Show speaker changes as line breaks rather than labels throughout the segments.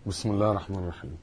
بسم الله الرحمن الرحيم.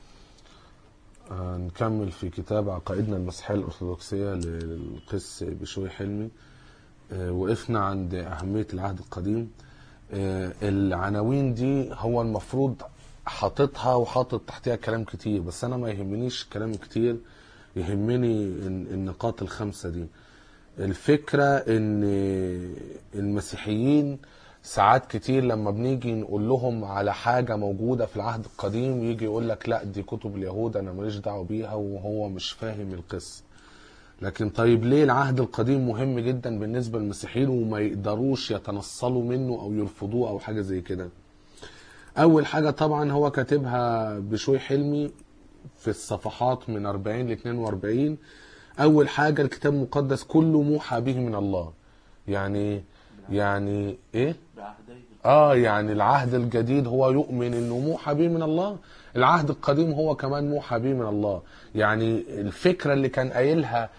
نكمل في كتاب عقائدنا المسيحية الأرثوذكسية للقس بشوي حلمي. وقفنا عند أهمية العهد القديم. العناوين دي هو المفروض حاططها وحاطط تحتها كلام كتير، بس أنا ما يهمنيش كلام كتير، يهمني النقاط الخمسة دي. الفكرة ان المسيحيين ساعات كتير لما بنيجي نقول لهم على حاجة موجودة في العهد القديم يجي يقول لك لا دي كتب اليهود انا ماليش دعوة بيها، وهو مش فاهم القصة. لكن طيب ليه العهد القديم مهم جدا بالنسبة للمسيحيين وما يقدروش يتنصلوا منه او يرفضوه او حاجة زي كده؟ اول حاجة طبعا هو كاتبها بشوي حلمي في الصفحات من 40 ل 42. اول حاجة الكتاب المقدس كله موحى به من الله. يعني ايه؟ يعني العهد الجديد هو يؤمن انه موحى به من الله، العهد القديم هو كمان موحى به من الله. يعني الفكرة اللي كان قايلها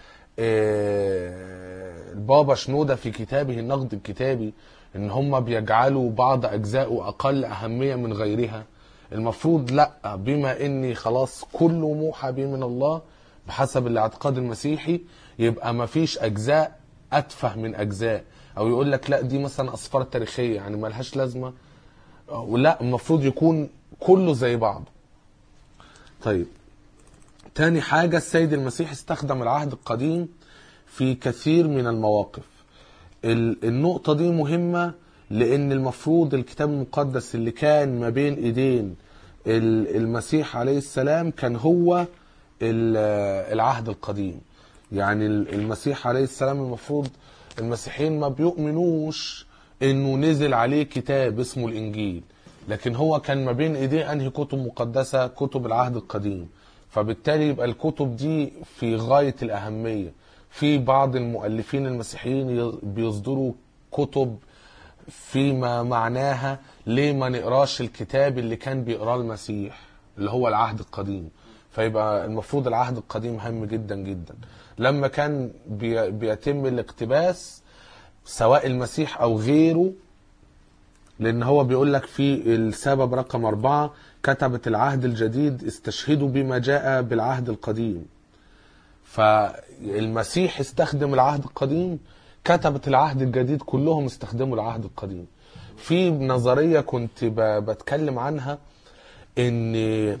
البابا شنودة في كتابه النقد الكتابي ان هم بيجعلوا بعض اجزائه اقل اهمية من غيرها، المفروض لا، بما اني خلاص كله موحى به من الله بحسب الاعتقاد المسيحي، يبقى ما فيش اجزاء اتفه من اجزاء، او يقول لك لا دي مثلا اسفار تاريخيه يعني ما لهاش لازمه، ولا المفروض يكون كله زي بعض. طيب تاني حاجه السيد المسيح استخدم العهد القديم في كثير من المواقف. النقطه دي مهمه لان المفروض الكتاب المقدس اللي كان ما بين ايدين المسيح عليه السلام كان هو العهد القديم. يعني المسيح عليه السلام المفروض المسيحيين ما بيؤمنوش انه نزل عليه كتاب اسمه الانجيل، لكن هو كان ما بين ايديه انهي كتب مقدسة؟ كتب العهد القديم. فبالتالي يبقى الكتب دي في غاية الاهمية. في بعض المؤلفين المسيحيين بيصدروا كتب فيما معناها ليه ما نقراش الكتاب اللي كان بيقراه المسيح اللي هو العهد القديم. فيبقى المفروض العهد القديم هام جدا جدا. لما كان بيتم الاقتباس سواء المسيح او غيره، لان هو بيقول لك في السبب رقم 4 كتبة العهد الجديد استشهدوا بما جاء بالعهد القديم. فالمسيح استخدم العهد القديم، كتبة العهد الجديد كلهم استخدموا العهد القديم. في نظرية كنت بتكلم عنها ان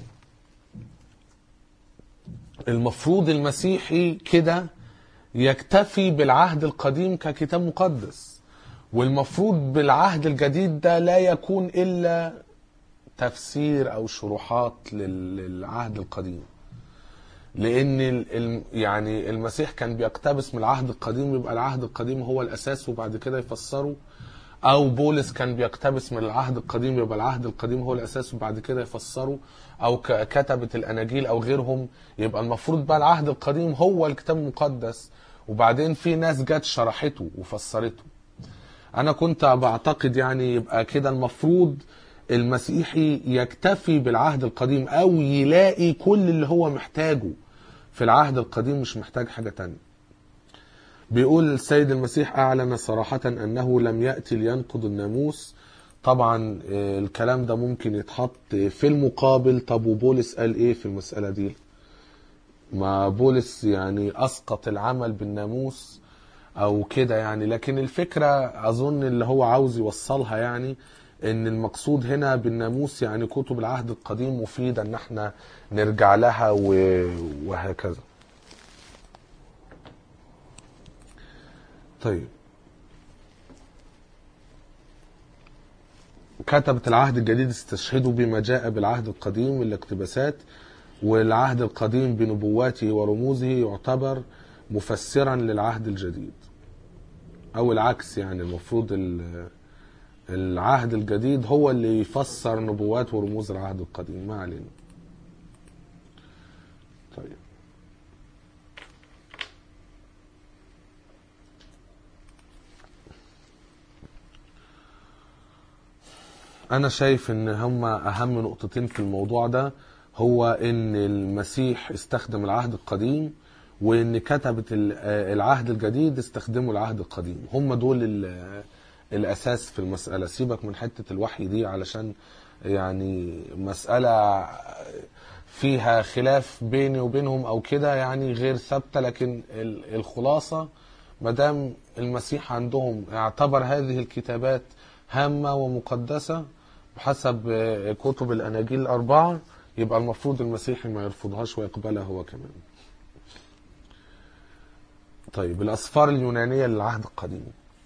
المفروض المسيحي كده يكتفي بالعهد القديم ككتاب مقدس، والمفروض بالعهد الجديد ده لا يكون إلا تفسير أو شروحات للعهد القديم. لأن يعني المسيح كان بيقتبس من العهد القديم، يبقى العهد القديم هو الأساس وبعد كده يفسره، او بولس كان بيقتبس من العهد القديم يبقى العهد القديم هو الاساس وبعد كده يفسره، او كتبة الاناجيل او غيرهم، يبقى المفروض بقى العهد القديم هو الكتاب المقدس، وبعدين في ناس جت شرحته وفسرته. انا كنت بعتقد يعني يبقى كده المفروض المسيحي يكتفي بالعهد القديم او يلاقي كل اللي هو محتاجه في العهد القديم، مش محتاج حاجة تانية. بيقول السيد المسيح أعلن صراحة أنه لم يأتي لينقض الناموس. طبعا الكلام ده ممكن يتحط في المقابل. طب وبولس قال إيه في المسألة دي؟ ما بولس يعني أسقط العمل بالناموس أو كده يعني، لكن الفكرة أظن اللي هو عاوز يوصلها يعني إن المقصود هنا بالناموس يعني كتب العهد القديم مفيدة إن احنا نرجع لها وهكذا. طيب كتبة العهد الجديد استشهدوا بما جاء بالعهد القديم من الاقتباسات، والعهد القديم بنبواته ورموزه يعتبر مفسرا للعهد الجديد، او العكس يعني المفروض العهد الجديد هو اللي يفسر نبوات ورموز العهد القديم. ما علينا. طيب انا شايف ان هما اهم نقطتين في الموضوع ده، هو ان المسيح استخدم العهد القديم، وان كتبة العهد الجديد استخدموا العهد القديم. هم دول الاساس في المسألة. سيبك من حتة الوحي دي علشان يعني مسألة فيها خلاف بيني وبينهم او كده يعني غير ثابتة، لكن الخلاصة مدام المسيح عندهم اعتبر هذه الكتابات هامة ومقدسة بحسب كتب الأناجيل الأربعة، يبقى المفروض المسيحي ما يرفضهاش ويقبلها هو كمان. طيب الأسفار اليونانية للعهد القديم.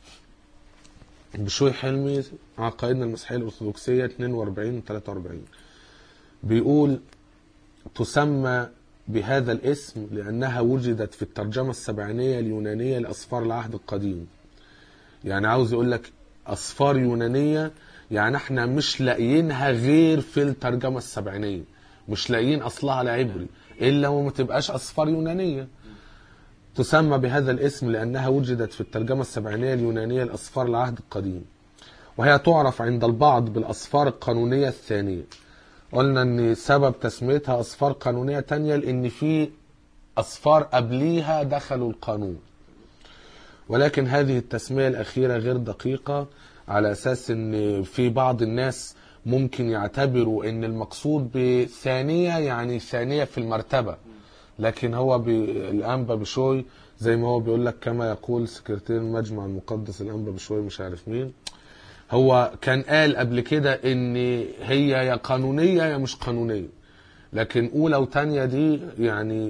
بشوي حلمي عقائدنا المسيحية الأرثوذكسية 42 43 بيقول: تسمى بهذا الاسم لأنها وجدت في الترجمة السبعينية اليونانية لأسفار العهد القديم. يعني عاوز يقول لك أسفار يونانية، يعني احنا مش لاقيينها غير في الترجمة السبعينية، مش لاقيين أصلها العبري إلا وما تبقاش أسفار يونانية. تسمى بهذا الاسم لأنها وجدت في الترجمة السبعينية اليونانية لأسفار العهد القديم، وهي تعرف عند البعض بالأسفار القانونية الثانية. قلنا ان سبب تسميتها أسفار قانونية تانية لأن في أسفار قبليها دخلوا القانون، ولكن هذه التسمية الأخيرة غير دقيقة، على أساس ان في بعض الناس ممكن يعتبروا ان المقصود بثانية يعني ثانية في المرتبة، لكن هو الأنبا بشوي زي ما هو بيقول لك، كما يقول سكرتير المجمع المقدس الأنبا بشوي مش عارف مين، هو كان قال قبل كده ان هي يا قانونية يا مش قانونية، لكن اولى وتانية دي يعني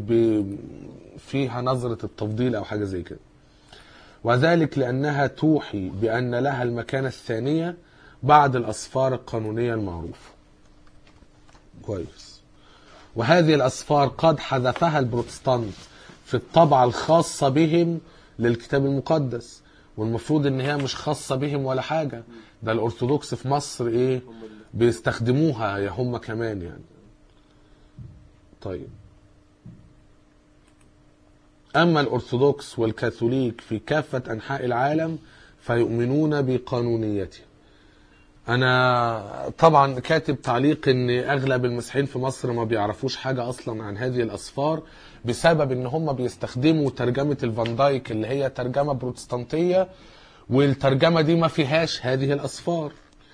فيها نظرة التفضيل او حاجة زي كده، وذلك لانها توحي بان لها المكانة الثانية بعد الاسفار القانونية المعروفة. كويس. وهذه الاسفار قد حذفها البروتستانت في الطبعة الخاصة بهم للكتاب المقدس، والمفروض ان هي مش خاصة بهم ولا حاجة، ده الارثوذكس في مصر ايه بيستخدموها يا هم كمان يعني. طيب اما الارثوذكس والكاثوليك في كافة انحاء العالم فيؤمنون بقانونيته. انا طبعا كاتب تعليق ان اغلب المسيحيين في مصر ما بيعرفوش حاجة اصلا عن هذه الاسفار، بسبب ان هم بيستخدموا ترجمة الفان دايك اللي هي ترجمة بروتستانتية، والترجمة دي ما فيهاش هذه الاسفار.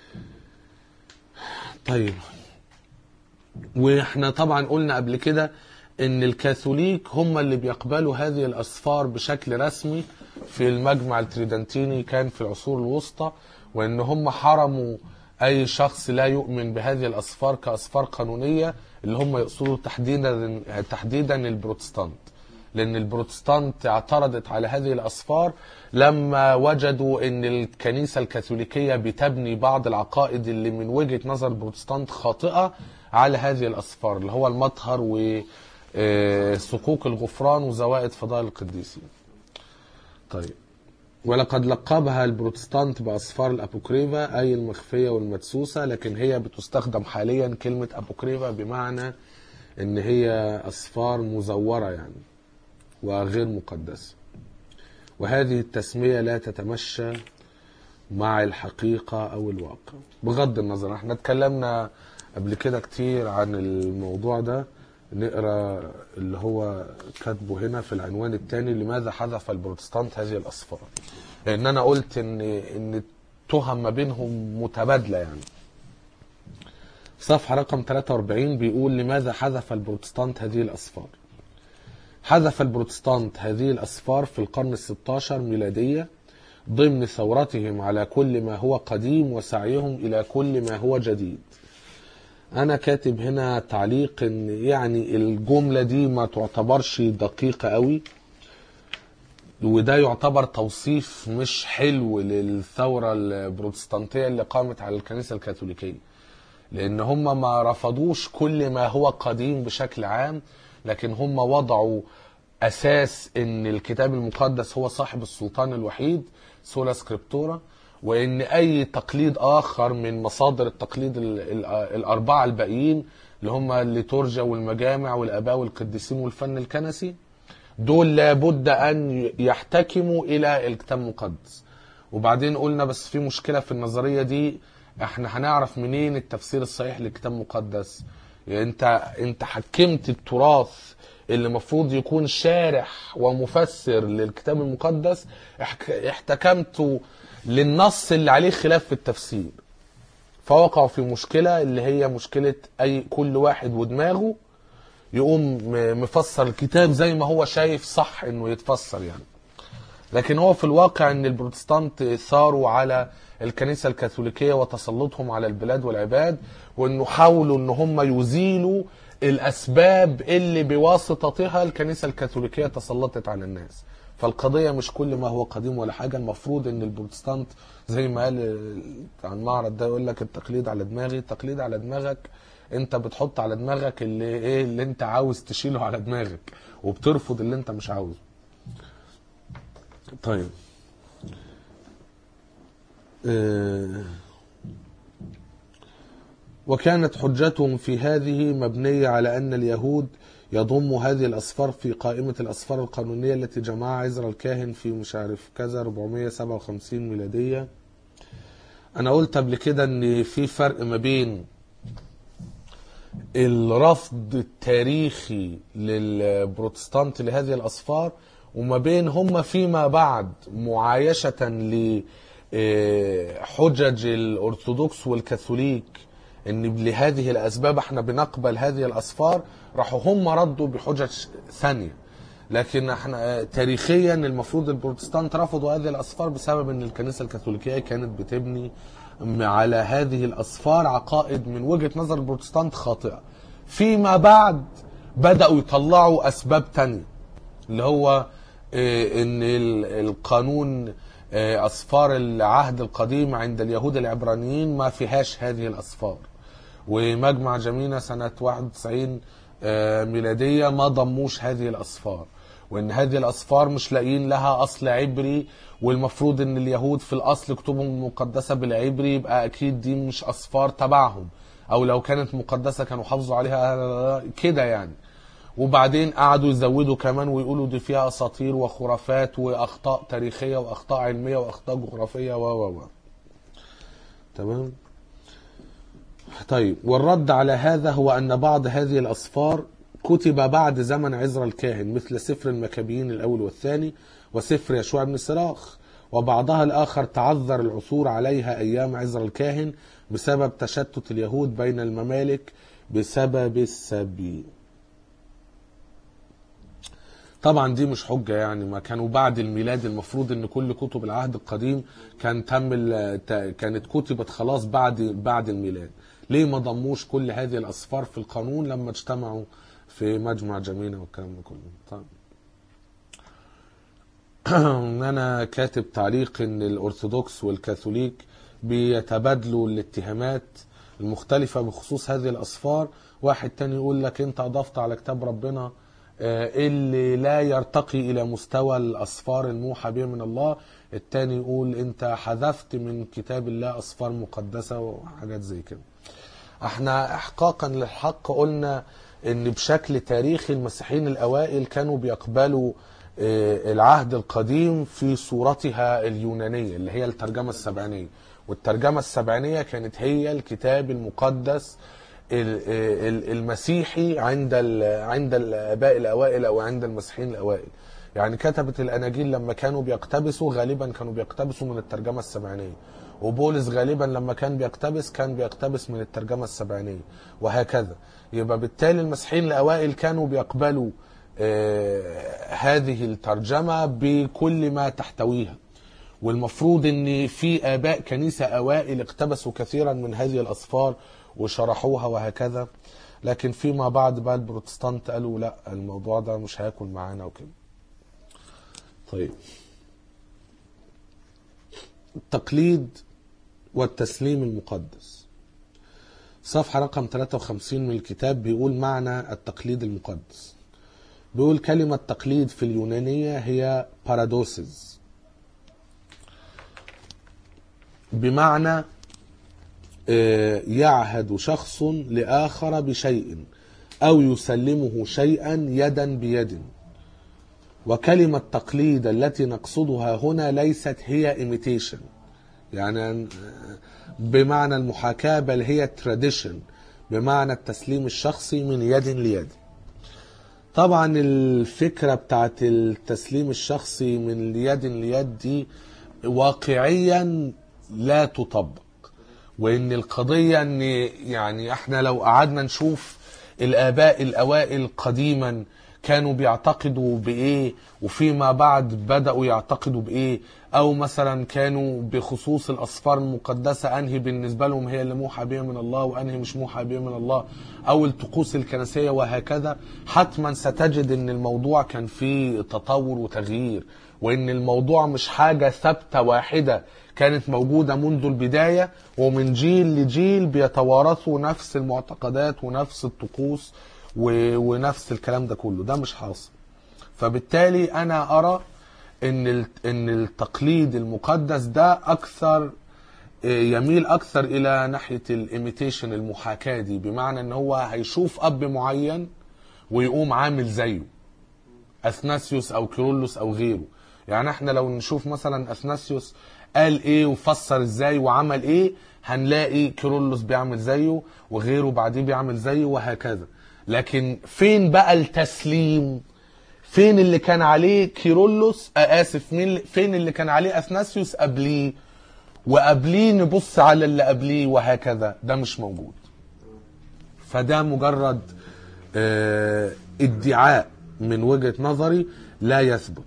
طيب واحنا طبعا قلنا قبل كده ان الكاثوليك هم اللي بيقبلوا هذه الاسفار بشكل رسمي في المجمع التريدنتيني كان في العصور الوسطى، وان هم حرموا اي شخص لا يؤمن بهذه الاسفار كاسفار قانونية، اللي هم يقصدوا تحديدا البروتستانت، لان البروتستانت اعترضت على هذه الاسفار لما وجدوا ان الكنيسة الكاثوليكية بتبني بعض العقائد اللي من وجهة نظر البروتستانت خاطئة على هذه الاسفار، اللي هو المطهر وصكوك الغفران وزوائد فضائل القديسين. طيب ولقد لقبها البروتستانت بأسفار الأبوكريفا أي المخفية والمدسوسة، لكن هي بتستخدم حاليا كلمة أبوكريفا بمعنى ان هي أسفار مزورة يعني وغير مقدسة، وهذه التسمية لا تتمشى مع الحقيقة أو الواقع. بغض النظر احنا اتكلمنا قبل كده كتير عن الموضوع ده، نقرأ اللي هو كاتبه هنا في العنوان الثاني: لماذا حذف البروتستانت هذه الأسفار؟ لأن أنا قلت إن التهم ما بينهم متبادلة يعني. صفحة رقم 43 بيقول: لماذا حذف البروتستانت هذه الأسفار؟ حذف البروتستانت هذه الأسفار في القرن ال16 ميلادية ضمن ثورتهم على كل ما هو قديم وسعيهم إلى كل ما هو جديد. أنا كاتب هنا تعليق إن يعني الجملة دي ما تعتبرش دقيقة قوي، وده يعتبر توصيف مش حلو للثورة البروتستانتية اللي قامت على الكنيسة الكاثوليكية، لأن هم ما رفضوش كل ما هو قديم بشكل عام، لكن هم وضعوا أساس إن الكتاب المقدس هو صاحب السلطان الوحيد سولا سكريبتورا، وإن أي تقليد آخر من مصادر التقليد الأربعة الباقيين اللي هم الليتورجيا والمجامع والآباء والقديسين والفن الكنسي، دول لابد أن يحتكموا إلى الكتاب المقدس. وبعدين قلنا بس في مشكلة في النظرية دي، احنا هنعرف منين التفسير الصحيح للكتاب المقدس؟ يعني انت حكمت التراث اللي مفروض يكون شارح ومفسر للكتاب المقدس، احتكمته للنص اللي عليه خلاف في التفسير. فوقعوا في مشكلة اللي هي مشكلة كل واحد ودماغه يقوم مفسر الكتاب زي ما هو شايف صح انه يتفسر يعني. لكن هو في الواقع ان البروتستانت ثاروا على الكنيسة الكاثوليكية وتسلطهم على البلاد والعباد، وانه حاولوا ان هم يزيلوا الاسباب اللي بواسطتها الكنيسة الكاثوليكية تسلطت على الناس. فالقضية مش كل ما هو قديم ولا حاجة. المفروض ان البروتستانت زي ما قال عن المعرض ده يقول لك التقليد على دماغي. التقليد على دماغك، انت بتحط على دماغك اللي انت عاوز تشيله على دماغك، وبترفض اللي انت مش عاوزه. طيب وكانت حجتهم في هذه مبنية على أن اليهود يضم هذه الأصفار في قائمة الأصفار القانونية التي جمعها عزرا الكاهن في مش عارف كذا 457 ميلادية. أنا قلت قبل كده أن في فرق ما بين الرفض التاريخي للبروتستانت لهذه الأصفار وما بين هم فيما بعد معايشة لحجج الأرثوذكس والكاثوليك ان لهذه الأسباب احنا بنقبل هذه الأصفار. راحوا هم ردوا بحجج ثانية. لكن احنا تاريخيا المفروض البروتستانت رفضوا هذه الأصفار بسبب ان الكنيسة الكاثوليكية كانت بتبني على هذه الأصفار عقائد من وجهة نظر البروتستانت خاطئة. فيما بعد بدأوا يطلعوا أسباب تانية، اللي هو ان القانون أصفار العهد القديم عند اليهود العبرانيين ما فيهاش هذه الأصفار، ومجمع جمينة سنة 91 ميلادية ما ضموش هذه الأصفار، وان هذه الأصفار مش لاقيين لها أصل عبري، والمفروض ان اليهود في الأصل كتبهم المقدسة بالعبري، يبقى أكيد دي مش أصفار تبعهم، أو لو كانت مقدسة كانوا حافظوا عليها كده يعني. وبعدين قعدوا يزودوا كمان ويقولوا دي فيها أساطير وخرافات وأخطاء تاريخية وأخطاء علمية وأخطاء جغرافية تمام. طيب والرد على هذا هو أن بعض هذه الأصفار كتب بعد زمن عزرا الكاهن، مثل سفر المكابيين الأول والثاني وسفر يشوع بن سراخ، وبعضها الآخر تعذر العثور عليها أيام عزرا الكاهن بسبب تشتت اليهود بين الممالك بسبب السبي. طبعا دي مش حجة يعني، ما كانوا بعد الميلاد المفروض ان كل كتب العهد القديم كانت كتبت خلاص بعد الميلاد. ليه ما ضموش كل هذه الأصفار في القانون لما اجتمعوا في مجمع جمينة والكلام ده كله؟ طيب انا كاتب تعليق ان الأرثوذكس والكاثوليك بيتبادلوا الاتهامات المختلفة بخصوص هذه الأصفار. واحد تاني يقول لك انت اضفت على كتاب ربنا اللي لا يرتقي إلى مستوى الأصفار الموحى به من الله. التاني يقول انت حذفت من كتاب الله أصفار مقدسة وحاجات زي كده. احنا احقاقا للحق قلنا ان بشكل تاريخي المسيحيين الأوائل كانوا بيقبلوا العهد القديم في صورتها اليونانية اللي هي الترجمة السبعينية، والترجمة السبعينية كانت هي الكتاب المقدس المسيحي عند الآباء الأوائل أو عند المسيحيين الأوائل. يعني كتبة الأناجيل لما كانوا بيقتبسوا غالبا كانوا بيقتبسوا من الترجمة السبعينية، وبولس غالبا لما كان بيقتبس من الترجمة السبعينية، وهكذا. يبقى بالتالي المسيحيين الأوائل كانوا بيقبلوا هذه الترجمة بكل ما تحتويها. والمفروض ان في آباء كنيسة أوائل اقتبسوا كثيرا من هذه الأصفار وشرحوها وهكذا. لكن فيما بعد بقى البروتستانت قالوا لا، الموضوع ده مش هياكل معانا وكده. طيب التقليد والتسليم المقدس، صفحة رقم 53 من الكتاب بيقول معنى التقليد المقدس. بيقول كلمة تقليد في اليونانية هي بارادوسز، بمعنى يعهد شخص لآخر بشيء أو يسلمه شيئا يدا بيد. وكلمة تقليد التي نقصدها هنا ليست هي imitation يعني بمعنى المحاكاة، بل هي tradition بمعنى التسليم الشخصي من يد ليد. طبعا الفكرة بتاعت التسليم الشخصي من يد ليد دي واقعيا لا تطبق، وان القضية ان يعني احنا لو قعدنا نشوف الاباء الاوائل قديما كانوا بيعتقدوا بايه وفيما بعد بدأوا يعتقدوا بايه، او مثلا كانوا بخصوص الاسفار المقدسة انهي بالنسبة لهم هي اللي موحى بها من الله وانهي مش موحى بها من الله، او الطقوس الكنسية وهكذا، حتما ستجد ان الموضوع كان فيه تطور وتغيير، وان الموضوع مش حاجة ثابتة واحدة كانت موجودة منذ البداية ومن جيل لجيل بيتوارثوا نفس المعتقدات ونفس الطقوس ونفس الكلام ده كله. ده مش حاصل. فبالتالي انا ارى ان التقليد المقدس ده اكثر يميل اكثر الى ناحية الايميتيشن، المحاكاة دي، بمعنى ان هو هيشوف اب معين ويقوم عامل زيه، اثناسيوس او كيرلس او غيره. يعني احنا لو نشوف مثلا اثناسيوس قال ايه وفسر ازاي وعمل ايه، هنلاقي كيرلس بيعمل زيه وغيره بعديه بيعمل زيه وهكذا. لكن فين بقى التسليم؟ فين اللي كان عليه كيرلس فين اللي كان عليه اثناسيوس قبليه، وقبليه نبص على اللي قبليه وهكذا؟ ده مش موجود. فده مجرد ادعاء من وجهة نظري لا يثبت.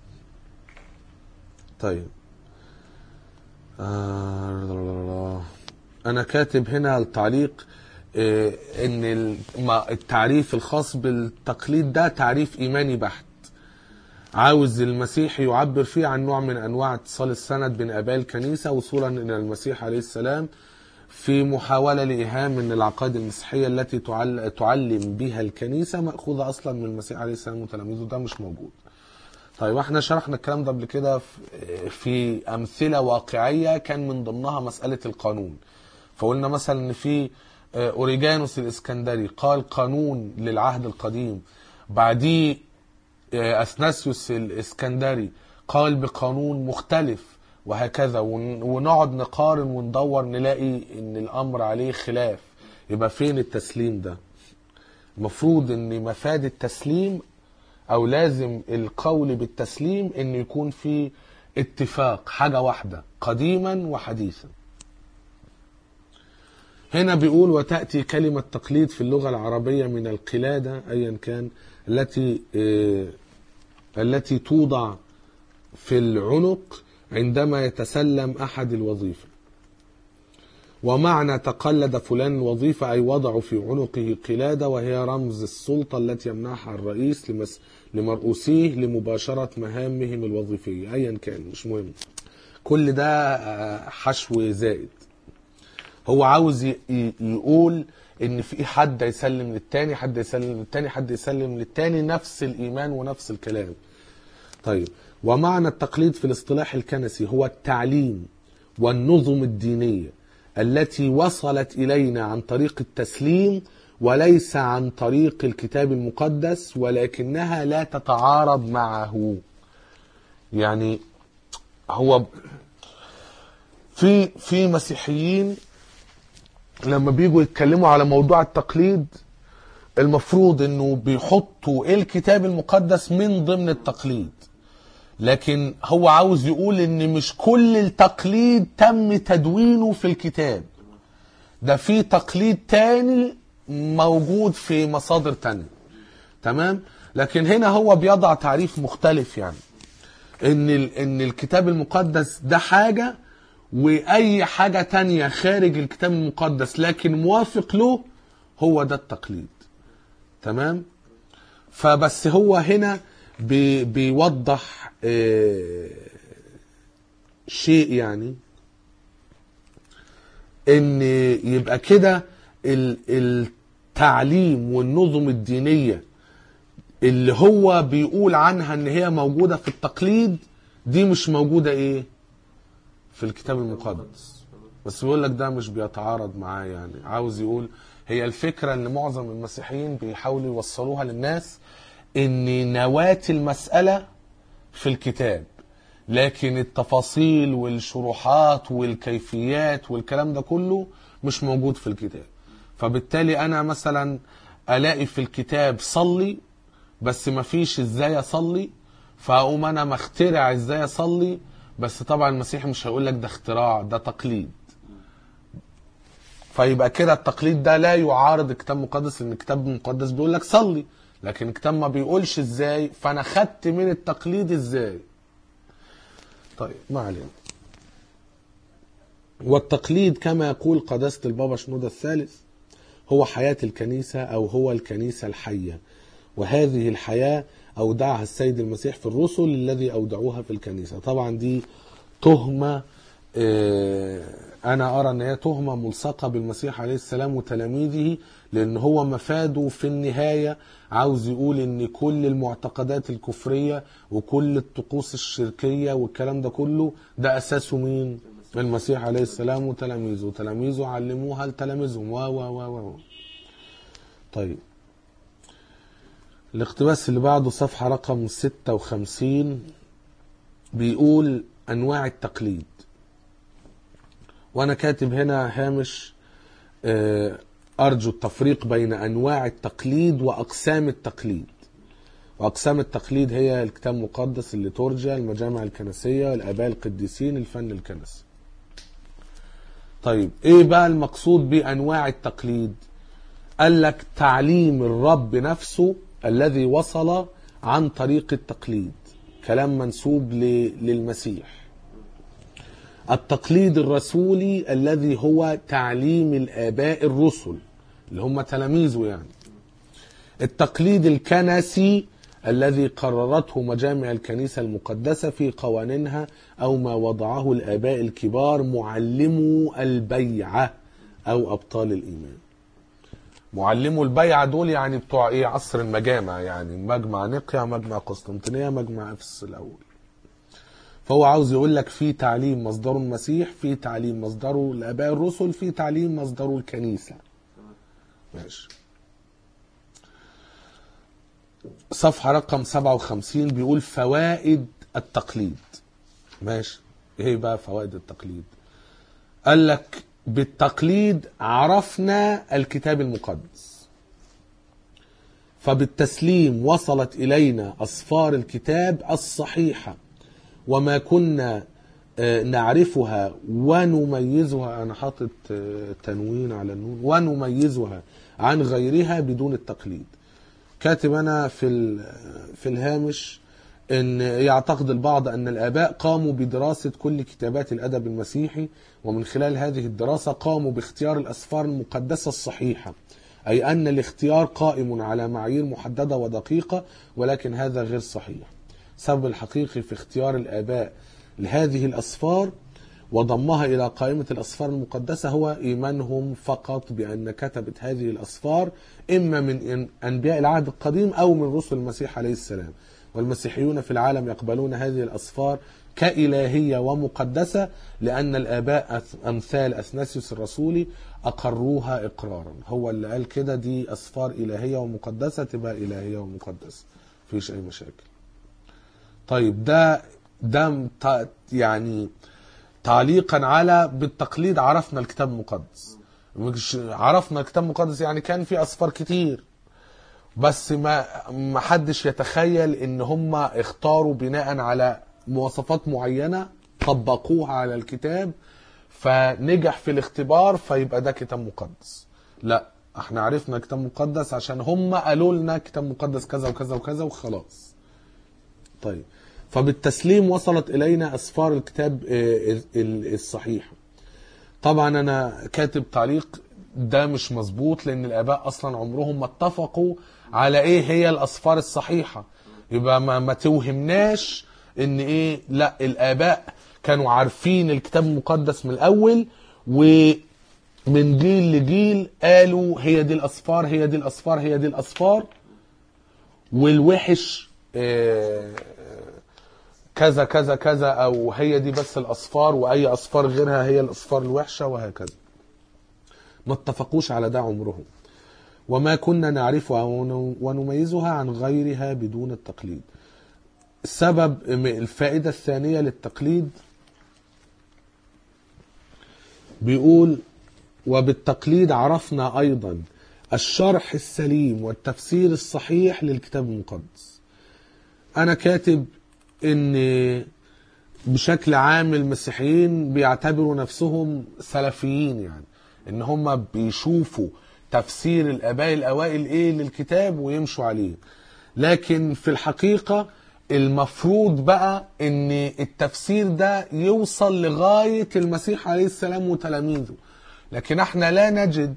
طيب انا كاتب هنا التعليق ان التعريف الخاص بالتقليد ده تعريف ايماني بحت، عاوز المسيح يعبر فيه عن نوع من انواع اتصال السند بين اباء الكنيسة وصولا الى المسيح عليه السلام، في محاولة لإيهام من العقائد المسيحية التي تعلم بها الكنيسة مأخوذة أصلا من المسيح عليه السلام وتلاميذه. ده مش موجود. طيب احنا شرحنا الكلام ده قبل كده في أمثلة واقعية كان من ضمنها مسألة القانون. فقلنا مثلا ان في أوريجانوس الإسكندري قال قانون للعهد القديم، بعديه أثناسيوس الإسكندري قال بقانون مختلف وهكذا، ونقعد نقارن وندور نلاقي ان الامر عليه خلاف. يبقى فين التسليم ده؟ المفروض ان مفاد التسليم او لازم القول بالتسليم ان يكون في اتفاق، حاجة واحدة قديما وحديثا. هنا بيقول وتأتي كلمة تقليد في اللغة العربية من القلادة ايا كان التي توضع في العنق عندما يتسلم أحد الوظيفة. ومعنى تقلد فلان الوظيفة أي وضع في عنقه قلادة، وهي رمز السلطة التي يمنحها الرئيس لمرؤوسيه لمباشرة مهامهم الوظيفية أيا كان، مش مهم. كل ده حشو زائد. هو عاوز يقول ان في حد يسلم للتاني، حد يسلم للتاني، حد يسلم للتاني، نفس الإيمان ونفس الكلام. طيب ومعنى التقليد في الاصطلاح الكنسي هو التعليم والنظم الدينية التي وصلت إلينا عن طريق التسليم وليس عن طريق الكتاب المقدس، ولكنها لا تتعارض معه. يعني هو في مسيحيين لما بيجوا يتكلموا على موضوع التقليد المفروض انه بيحطوا الكتاب المقدس من ضمن التقليد، لكن هو عاوز يقول ان مش كل التقليد تم تدوينه في الكتاب، ده في تقليد تاني موجود في مصادر تانية. تمام. لكن هنا هو بيضع تعريف مختلف، يعني ان الكتاب المقدس ده حاجة، واي حاجة تانية خارج الكتاب المقدس لكن موافق له هو ده التقليد. تمام. فبس هو هنا بيوضح شيء، يعني ان يبقى كده التعليم والنظم الدينية اللي هو بيقول عنها ان هي موجودة في التقليد دي مش موجودة ايه في الكتاب المقدس. بس بيقول لك ده مش بيتعارض معاه. يعني عاوز يقول هي الفكرة اللي معظم المسيحيين بيحاولوا يوصلوها للناس ان نواة المسألة في الكتاب، لكن التفاصيل والشروحات والكيفيات والكلام ده كله مش موجود في الكتاب. فبالتالي انا مثلا الاقي في الكتاب صلي بس ما فيش ازاي اصلي، فاقوم انا مخترع ازاي اصلي، بس طبعا المسيح مش هيقول لك ده اختراع، ده تقليد. فيبقى كده التقليد ده لا يعارض الكتاب المقدس، لان الكتاب المقدس بيقول لك صلي، لكن الكتاب ما بيقولش ازاي، فانا خدت من التقليد ازاي. طيب ما علينا. والتقليد كما يقول قداسة البابا شنودة الثالث هو حياة الكنيسة، أو هو الكنيسة الحية، وهذه الحياة أودعها السيد المسيح في الرسل الذي أودعوها في الكنيسة. طبعا دي تهمة، أنا أرى أن هي تهمة ملصقة بالمسيح عليه السلام وتلاميذه، لأن هو مفاده في النهاية عاوز يقول أن كل المعتقدات الكفرية وكل الطقوس الشركية والكلام ده كله ده أساسه مين؟ المسيح عليه السلام وتلاميذه. تلاميذه علموها لتلاميذهم و. طيب الاقتباس اللي بعده صفحة رقم 56 بيقول أنواع التقليد، وأنا كاتب هنا هامش أرجو التفريق بين أنواع التقليد وأقسام التقليد. وأقسام التقليد هي الكتاب المقدس، الليتورجيا، المجامع الكنسية، الآباء القديسين، الفن الكنسي. طيب ايه بقى المقصود بأنواع التقليد؟ قال لك تعليم الرب نفسه الذي وصل عن طريق التقليد، كلام منسوب للمسيح. التقليد الرسولي الذي هو تعليم الآباء الرسل اللي هم تلاميذه يعني. التقليد الكنسي الذي قررته مجامع الكنيسة المقدسة في قوانينها أو ما وضعه الآباء الكبار معلمو البيعة أو أبطال الإيمان. معلمو البيعة دول يعني بتوع إيه؟ عصر المجامع، يعني مجمع نقيا، مجمع قسطنطينية، مجمع أفسس الأول. فهو عاوز يقول لك في تعليم مصدره المسيح، في تعليم مصدره الآباء الرسل، في تعليم مصدره الكنيسة. ماشي. صفحة رقم 57 بيقول فوائد التقليد. ماشي، ايه بقى فوائد التقليد؟ قال لك بالتقليد عرفنا الكتاب المقدس، فبالتسليم وصلت إلينا أصفار الكتاب الصحيحة وما كنا نعرفها ونميزها، أنا حاطط تنوين على النون، ونميزها عن غيرها بدون التقليد. كاتب أنا في الهامش إن يعتقد البعض أن الآباء قاموا بدراسة كل كتابات الأدب المسيحي، ومن خلال هذه الدراسة قاموا باختيار الأسفار المقدسة الصحيحة، أي أن الاختيار قائم على معايير محددة ودقيقة، ولكن هذا غير صحيح. السبب الحقيقي في اختيار الآباء لهذه الأسفار وضمها إلى قائمة الأسفار المقدسة هو إيمانهم فقط بأن كتبت هذه الأسفار إما من أنبياء العهد القديم أو من رسل المسيح عليه السلام. والمسيحيون في العالم يقبلون هذه الأسفار كإلهية ومقدسة لأن الآباء أمثال أثناسيوس الرسولي أقروها إقرارا. هو اللي قال كده، دي أسفار إلهية ومقدسة، تبقى إلهية ومقدسة، مفيش أي مشاكل. طيب ده يعني تعليقا على بالتقليد عرفنا الكتاب المقدس. مش عرفنا الكتاب المقدس يعني كان في أسفار كتير، بس ما حدش يتخيل ان هم اختاروا بناء على مواصفات معينة طبقوها على الكتاب فنجح في الاختبار فيبقى ده كتاب مقدس. لا، احنا عرفنا كتاب مقدس عشان هم قالوا لنا كتاب مقدس كذا وكذا وكذا وخلاص. طيب، فبالتسليم وصلت إلينا أسفار الكتاب الصحيح. طبعا أنا كاتب تعليق ده مش مظبوط، لأن الآباء أصلا عمرهم ما اتفقوا على إيه هي الأسفار الصحيحة. يبقى ما توهمناش إن إيه، لا، الآباء كانوا عارفين الكتاب المقدس من الأول ومن جيل لجيل قالوا هي دي الأسفار، هي دي الأسفار، هي دي الأسفار، والوحش كذا كذا كذا، أو هي دي بس الأسفار وأي أسفار غيرها هي الأسفار الوحشة وهكذا. ما اتفقوش على ده عمرهم. وما كنا نعرفها ونميزها عن غيرها بدون التقليد. السبب الفائدة الثانية للتقليد بيقول وبالتقليد عرفنا أيضا الشرح السليم والتفسير الصحيح للكتاب المقدس. أنا كاتب إن بشكل عام المسيحيين بيعتبروا نفسهم سلفيين، يعني ان هم بيشوفوا تفسير الاباء الاوائل ايه للكتاب ويمشوا عليه. لكن في الحقيقة المفروض بقى ان التفسير ده يوصل لغاية المسيح عليه السلام وتلاميذه، لكن احنا لا نجد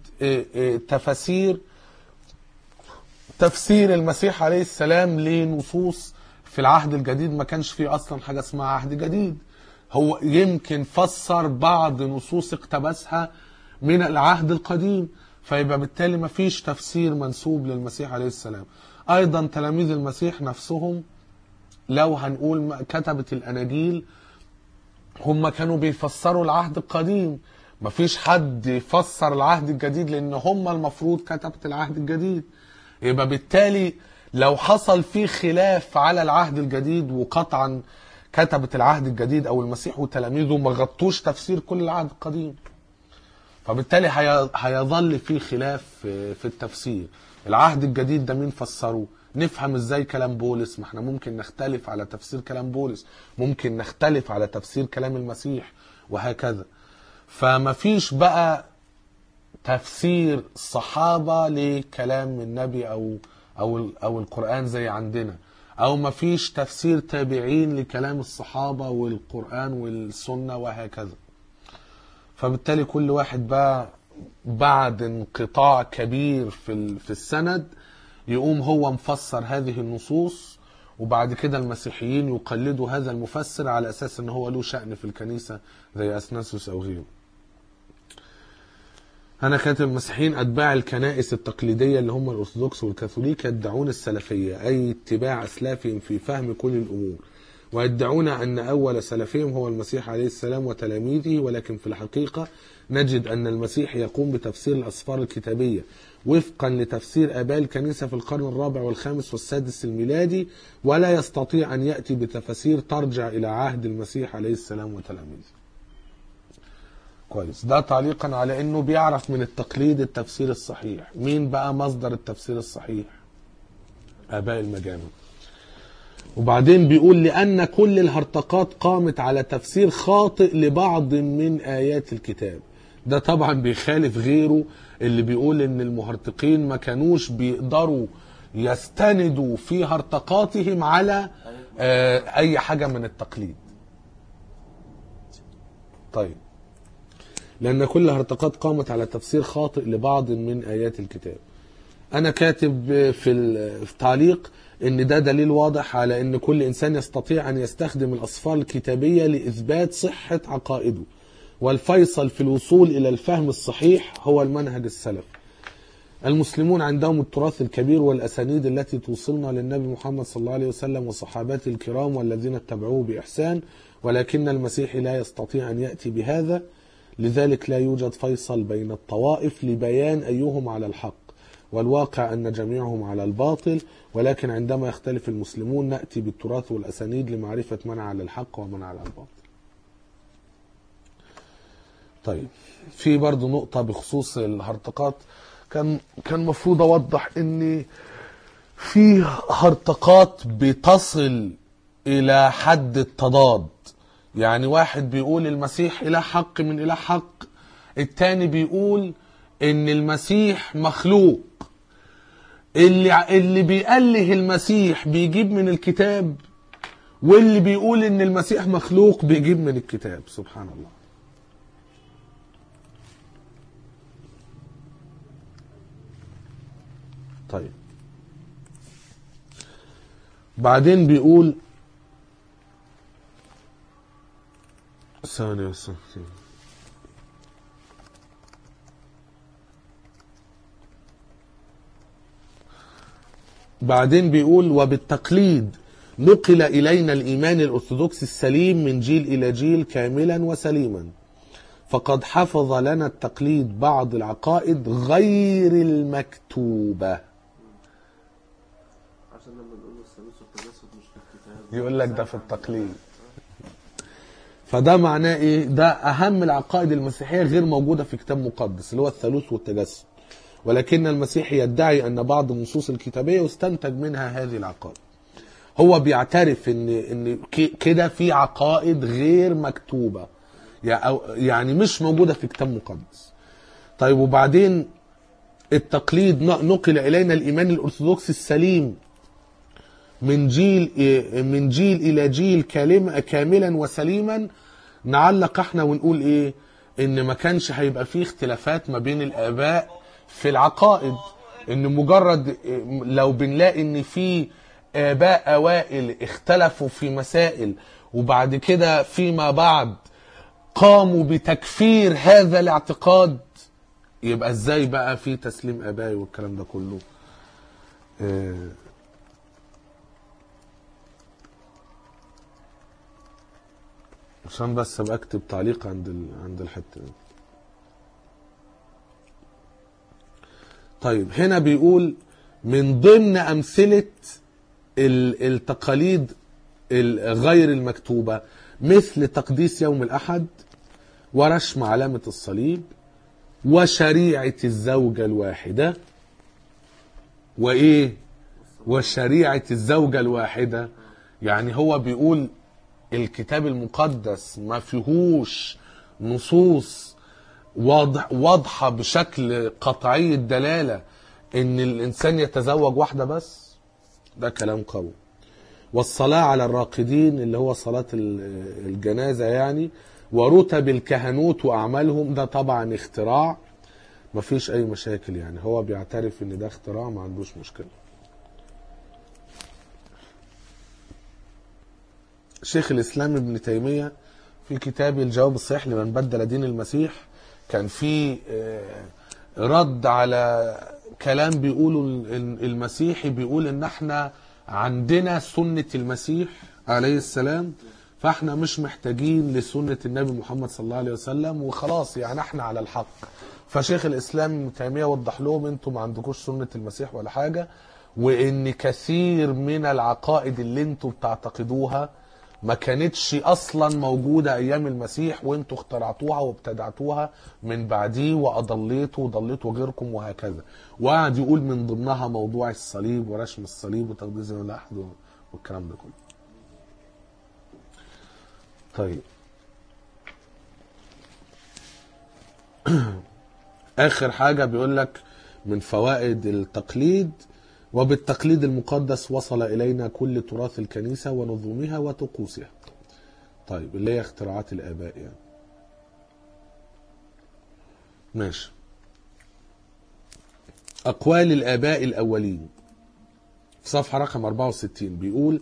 تفسير المسيح عليه السلام لنصوص في العهد الجديد. ما كانش فيه اصلا حاجة اسمها عهد جديد، هو يمكن فسر بعض نصوص اقتبسها من العهد القديم، فيبقى بالتالي ما فيش تفسير منسوب للمسيح عليه السلام. ايضا تلاميذ المسيح نفسهم لو هنقول كتبة الاناجيل هم كانوا بيفسروا العهد القديم، ما فيش حد يفسر العهد الجديد لان هم المفروض كتبة العهد الجديد. يبقى بالتالي لو حصل فيه خلاف على العهد الجديد وقطعا كتبة العهد الجديد او المسيح وتلاميذه ما غطوش تفسير كل العهد القديم، فبالتالي هيظل فيه خلاف في التفسير. العهد الجديد ده مين فسره؟ نفهم ازاي كلام بولس؟ ما احنا ممكن نختلف على تفسير كلام بولس، ممكن نختلف على تفسير كلام المسيح وهكذا. فما فيش بقى تفسير الصحابة لكلام النبي او القرآن زي عندنا، او ما فيش تفسير تابعين لكلام الصحابة والقرآن والسنة وهكذا. فبالتالي كل واحد بقى بعد انقطاع كبير في السند يقوم هو مفسر هذه النصوص، وبعد كده المسيحيين يقلدوا هذا المفسر على اساس ان هو له شأن في الكنيسة زي اثناسيوس او غيره. أنا كاتب المسيحيين أتباع الكنائس التقليدية اللي هم الأرثوذكس والكاثوليك يدعون السلفية، أي اتباع أسلافهم في فهم كل الأمور، ويدعون أن أول سلفهم هو المسيح عليه السلام وتلاميذه، ولكن في الحقيقة نجد أن المسيح يقوم بتفسير الأسفار الكتابية وفقا لتفسير آباء الكنيسة في القرن الرابع والخامس والسادس الميلادي، ولا يستطيع أن يأتي بتفسير ترجع إلى عهد المسيح عليه السلام وتلاميذه. كويس، ده تعليقا على انه بيعرف من التقليد التفسير الصحيح. مين بقى مصدر التفسير الصحيح؟ آباء المجامع. وبعدين بيقول لأن كل الهرطقات قامت على تفسير خاطئ لبعض من آيات الكتاب. ده طبعا بيخالف غيره اللي بيقول ان المهرطقين ما كانوش بيقدروا يستندوا في هرطقاتهم على اي حاجة من التقليد. طيب، لأن كل هرطقات قامت على تفسير خاطئ لبعض من آيات الكتاب. أنا كاتب في التعليق إن ده دليل واضح على إن كل إنسان يستطيع أن يستخدم الأسفار الكتابية لإثبات صحة عقائده، والفيصل في الوصول إلى الفهم الصحيح هو المنهج السلف. المسلمون عندهم التراث الكبير والأسانيد التي توصلنا للنبي محمد صلى الله عليه وسلم وصحابته الكرام والذين اتبعوه بإحسان، ولكن المسيح لا يستطيع أن يأتي بهذا، لذلك لا يوجد فيصل بين الطوائف لبيان أيهم على الحق، والواقع أن جميعهم على الباطل، ولكن عندما يختلف المسلمون نأتي بالتراث والأسانيد لمعرفة من على الحق ومن على الباطل. طيب، في برضو نقطة بخصوص الهرطقات كان مفروض أوضح إن في هرطقات بتصل إلى حد التضاد. يعني واحد بيقول المسيح إله حق من إله حق، التاني بيقول إن المسيح مخلوق. اللي بيأله المسيح بيجيب من الكتاب، واللي بيقول إن المسيح مخلوق بيجيب من الكتاب. سبحان الله. طيب، بعدين بيقول ثانية بعدين بيقول وبالتقليد نقل إلينا الإيمان الأرثوذكسي السليم من جيل إلى جيل كاملا وسليما، فقد حفظ لنا التقليد بعض العقائد غير المكتوبة.
عشان لما نقول الثالوث والتجسد مش في الكتاب
يقول لك ده في التقليد. فده معناه ايه؟ ده اهم العقائد المسيحية غير موجودة في كتاب مقدس اللي هو الثالوث والتجسد، ولكن المسيح يدعي ان بعض النصوص الكتابية يستنتج منها هذه العقائد. هو بيعترف ان كده في عقائد غير مكتوبة، يعني مش موجودة في كتاب مقدس. طيب وبعدين التقليد نقل إلينا الإيمان الأرثوذكسي السليم من جيل إلى جيل كاملا وسليما. نعلق احنا ونقول ايه؟ ان ما كانش هيبقى فيه اختلافات ما بين الآباء في العقائد، ان مجرد لو بنلاقي ان في آباء أوائل اختلفوا في مسائل وبعد كده فيما بعد قاموا بتكفير هذا الاعتقاد، يبقى ازاي بقى في تسليم آبائي والكلام ده كله؟ عشان بس ابقى اكتب تعليق عند الحته دي. طيب هنا بيقول من ضمن امثله التقاليد غير المكتوبه مثل تقديس يوم الاحد ورشم علامه الصليب وشريعه الزوجه الواحده. وايه وشريعه الزوجه الواحده؟ يعني هو بيقول الكتاب المقدس ما فيهوش نصوص واضحة بشكل قطعي الدلالة ان الانسان يتزوج واحدة بس. ده كلام قوي. والصلاة على الراقدين اللي هو صلاة الجنازة يعني، ورتب الكهنوت واعمالهم، ده طبعا اختراع ما فيش اي مشاكل، يعني هو بيعترف ان ده اختراع ما عندوش مشكلة. شيخ الإسلام ابن تيمية في كتاب الجواب الصحيح لمن بدل دين المسيح كان في رد على كلام بيقوله المسيحي، بيقول ان احنا عندنا سنة المسيح عليه السلام فاحنا مش محتاجين لسنة النبي محمد صلى الله عليه وسلم وخلاص، يعني احنا على الحق. فشيخ الإسلام ابن تيمية وضح لهم انتم ما عندكوش سنة المسيح ولا حاجة، وان كثير من العقائد اللي انتم بتعتقدوها ما كانتش اصلا موجودة ايام المسيح وانتوا اخترعتوها وابتدعتوها من بعديه واضليتوا وضليتوا غيركم وهكذا. وقعد يقول من ضمنها موضوع الصليب ورشم الصليب وتقديس يوم الاحد والكلام ده كله. طيب اخر حاجة بيقول لك من فوائد التقليد: وبالتقليد المقدس وصل إلينا كل تراث الكنيسة ونظمها وطقوسها. طيب اللي هي اختراعات الآباء يعني. ماشي. أقوال الآباء الأولين في صفحة رقم 64 بيقول: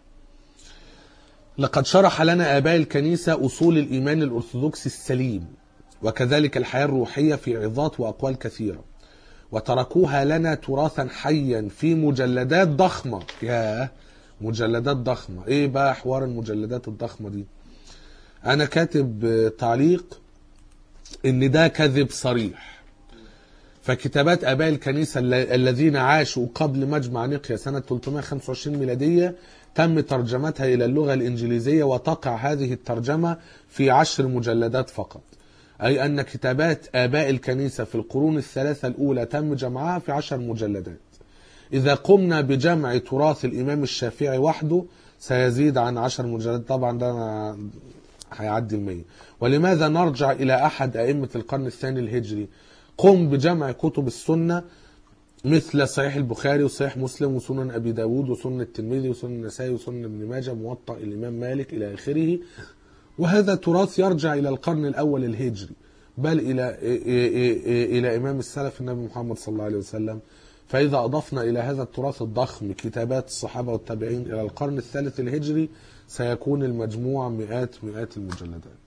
لقد شرح لنا آباء الكنيسة أصول الإيمان الأرثوذكسي السليم وكذلك الحياة الروحية في عظات وأقوال كثيرة، وتركوها لنا تراثا حيا في مجلدات ضخمة. ياه، مجلدات ضخمة. ايه بقى حوار المجلدات الضخمة دي؟ انا كاتب تعليق ان ده كذب صريح. فكتابات اباء الكنيسة الذين عاشوا قبل مجمع نقيا سنة 325 ميلادية تم ترجمتها الى اللغة الانجليزية، وتقع هذه الترجمة في 10 مجلدات فقط. أي أن كتابات آباء الكنيسة في القرون الثلاثة الأولى تم جمعها في 10 مجلدات. إذا قمنا بجمع تراث الإمام الشافعي وحده سيزيد عن 10 مجلدات، طبعا ده هيعدي 100. ولماذا نرجع إلى أحد أئمة القرن الثاني الهجري؟ قم بجمع كتب السنة مثل صحيح البخاري وصحيح مسلم وسنن أبي داود وسنن الترمذي وسنن النسائي وسنن ابن ماجه موطأ الإمام مالك إلى آخره. وهذا تراث يرجع إلى القرن الأول الهجري، بل إلى إمام السلف النبي محمد صلى الله عليه وسلم. فإذا أضفنا إلى هذا التراث الضخم كتابات الصحابة والتابعين إلى القرن الثالث الهجري سيكون المجموع مئات المجلدات.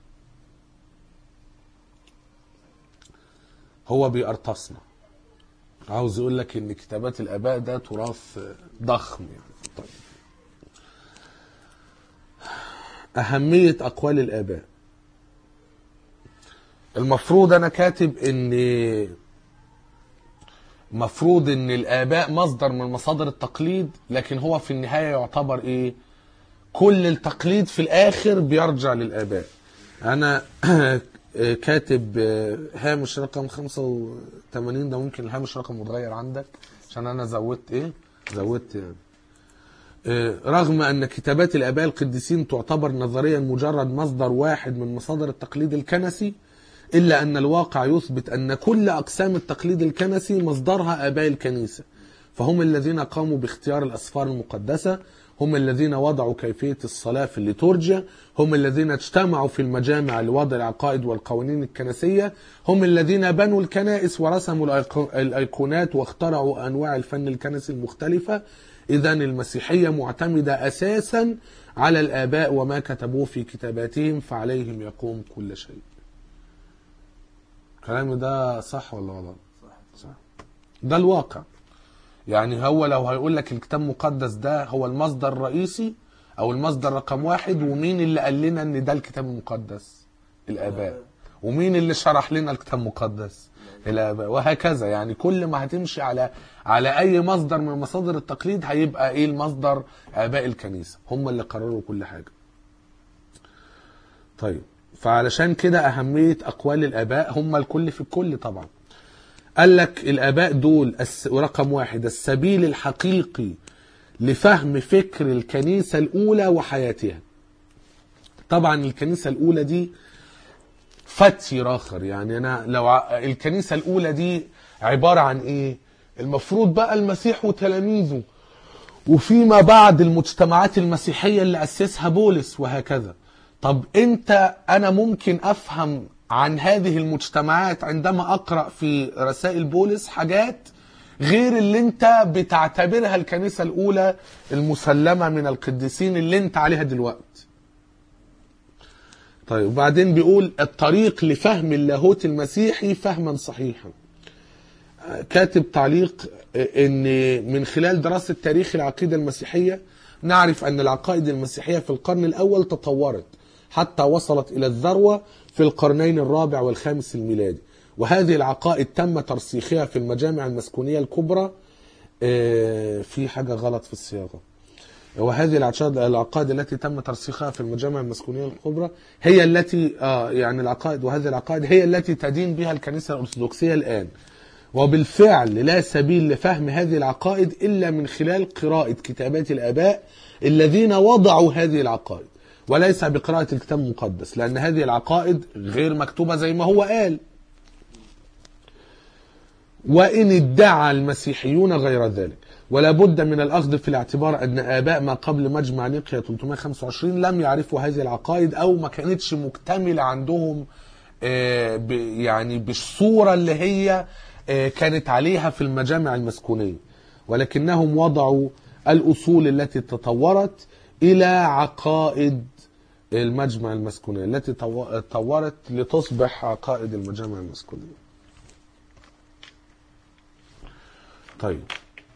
هو بيقرطسنا، عاوز يقول لك إن كتابات الآباء ده تراث ضخم يعني. طيب، أهمية أقوال الآباء. المفروض أنا كاتب مفروض إن الآباء مصدر من مصادر التقليد، لكن هو في النهاية يعتبر إيه؟ كل التقليد في الآخر بيرجع للآباء. أنا كاتب هامش رقم 85، ده ممكن الهامش رقم متغير عندك عشان أنا زودت يعني. رغم أن كتابات الآباء القديسين تعتبر نظريا مجرد مصدر واحد من مصادر التقليد الكنسي، إلا أن الواقع يثبت أن كل أقسام التقليد الكنسي مصدرها آباء الكنيسة، فهم الذين قاموا باختيار الأسفار المقدسة، هم الذين وضعوا كيفية الصلاة في الليتورجيا، هم الذين اجتمعوا في المجامع لوضع العقائد والقوانين الكنسية، هم الذين بنوا الكنائس ورسموا الأيقونات واخترعوا أنواع الفن الكنسي المختلفة. إذن المسيحية معتمدة أساسا على الآباء وما كتبوه في كتاباتهم، فعليهم يقوم كل شيء. كلامي ده صح ولا غلط؟ صح. ده الواقع. يعني هو لو هيقول لك الكتاب المقدس ده هو المصدر الرئيسي او المصدر رقم واحد، ومين اللي قال لنا ان ده الكتاب المقدس؟ الآباء. ومين اللي شرح لنا الكتاب المقدس؟ الآباء. وهكذا. يعني كل ما هتمشي على اي مصدر من مصادر التقليد هيبقى ايه المصدر؟ آباء الكنيسة هم اللي قرروا كل حاجة. طيب، فعلشان كده أهمية أقوال الآباء، هم الكل في الكل طبعا. قال لك الآباء دول رقم واحد السبيل الحقيقي لفهم فكر الكنيسة الأولى وحياتها. طبعا الكنيسة الأولى دي فتي راخر. يعني أنا لو الكنيسة الأولى دي عبارة عن إيه؟ المفروض بقى المسيح وتلاميذه، وفيما بعد المجتمعات المسيحية اللي أسسها بولس وهكذا. طب أنا ممكن أفهم عن هذه المجتمعات عندما أقرأ في رسائل بولس حاجات غير اللي أنت بتعتبرها الكنيسة الأولى المسلمة من القديسين اللي أنت عليها دلوقتي. طيب، وبعدين بيقول الطريق لفهم اللاهوت المسيحي فهما صحيحا. كاتب تعليق ان من خلال دراسة تاريخ العقيدة المسيحية نعرف ان العقائد المسيحية في القرن الاول تطورت حتى وصلت الى الذروة في القرنين الرابع والخامس الميلادي، وهذه العقائد تم ترسيخها في المجامع المسكونية الكبرى. في حاجة غلط في الصياغة. وهذه العقائد التي تم ترسيخها في المجامع المسكونية الكبرى هي التي يعني العقائد، وهذه العقائد هي التي تدين بها الكنيسة الأرثوذكسية الآن. وبالفعل لا سبيل لفهم هذه العقائد إلا من خلال قراءة كتابات الآباء الذين وضعوا هذه العقائد، وليس بقراءة الكتاب المقدس، لأن هذه العقائد غير مكتوبة زي ما هو قال. وإن ادعى المسيحيون غير ذلك، ولا بد من الأخذ في الاعتبار أن آباء ما قبل مجمع نيقيا 325 لم يعرفوا هذه العقائد، أو ما كانتش مكتملة عندهم يعني بالصورة اللي هي كانت عليها في المجامع المسكونية، ولكنهم وضعوا الأصول التي تطورت إلى عقائد المجمع المسكونية التي تطورت لتصبح عقائد المجامع المسكونية. طيب،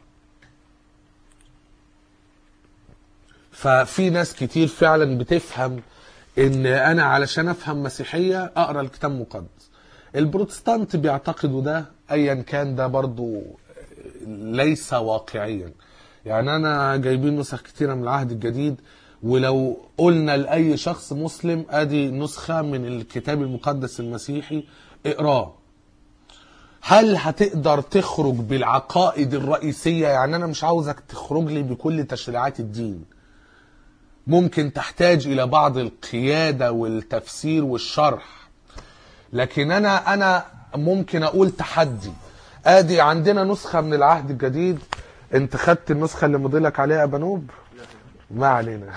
ففي ناس كتير فعلا بتفهم ان انا علشان افهم مسيحية اقرأ الكتاب المقدس. البروتستانت بيعتقدوا ده، ايا كان ده برضو ليس واقعيا. يعني انا جايبين نسخ كتيرة من العهد الجديد، ولو قلنا لأي شخص مسلم ادي نسخة من الكتاب المقدس المسيحي اقراه، هل هتقدر تخرج بالعقائد الرئيسية؟ يعني انا مش عاوزك تخرج لي بكل تشريعات الدين، ممكن تحتاج الى بعض القيادة والتفسير والشرح، لكن انا ممكن اقول تحدي. ادي عندنا نسخة من العهد الجديد. انت خدت النسخة اللي مضيلك عليها يا بنوب؟ ما علينا.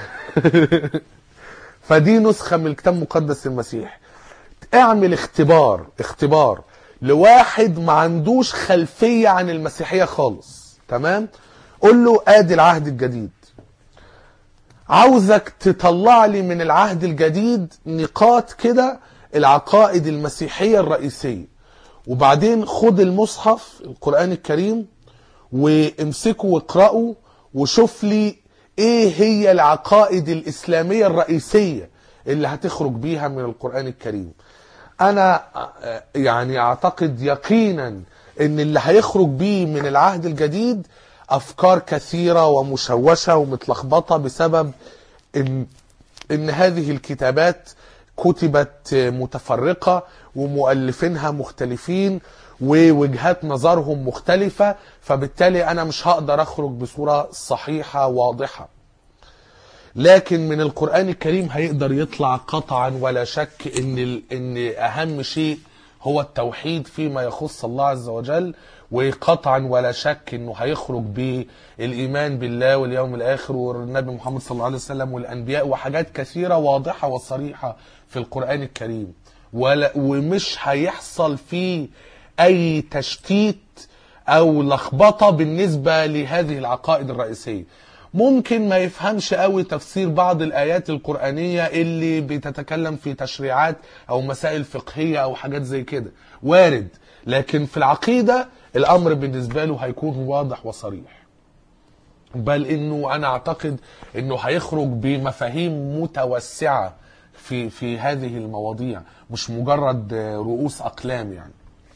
فدي نسخة من الكتاب المقدس المسيحي. اعمل اختبار لواحد ما عندوش خلفية عن المسيحية خالص، تمام؟ قول له ادي العهد الجديد، عاوزك تطلع لي من العهد الجديد نقاط كده العقائد المسيحية الرئيسية، وبعدين خد المصحف القرآن الكريم وامسكه واقرأه وشوف لي ايه هي العقائد الإسلامية الرئيسية اللي هتخرج بيها من القرآن الكريم. انا يعني اعتقد يقينا ان اللي هيخرج بيه من العهد الجديد افكار كثيرة ومشوشة ومتلخبطة بسبب ان هذه الكتابات كتبت متفرقة ومؤلفينها مختلفين ووجهات نظرهم مختلفة، فبالتالي انا مش هقدر اخرج بصورة صحيحة واضحة. لكن من القرآن الكريم هيقدر يطلع قطعا ولا شك ان اهم شيء هو التوحيد فيما يخص الله عز وجل، وقطعا ولا شك انه هيخرج بالايمان بالله واليوم الاخر والنبي محمد صلى الله عليه وسلم والانبياء وحاجات كثيره واضحه وصريحه في القران الكريم، ومش هيحصل فيه اي تشتيت او لخبطه بالنسبه لهذه العقائد الرئيسيه. ممكن ما يفهمش قوي تفسير بعض الآيات القرآنية اللي بتتكلم في تشريعات أو مسائل فقهية أو حاجات زي كده، وارد، لكن في العقيدة الأمر بالنسبة له هيكون واضح وصريح، بل إنه أنا أعتقد إنه هيخرج بمفاهيم متوسعة في هذه المواضيع، مش مجرد رؤوس أقلام يعني.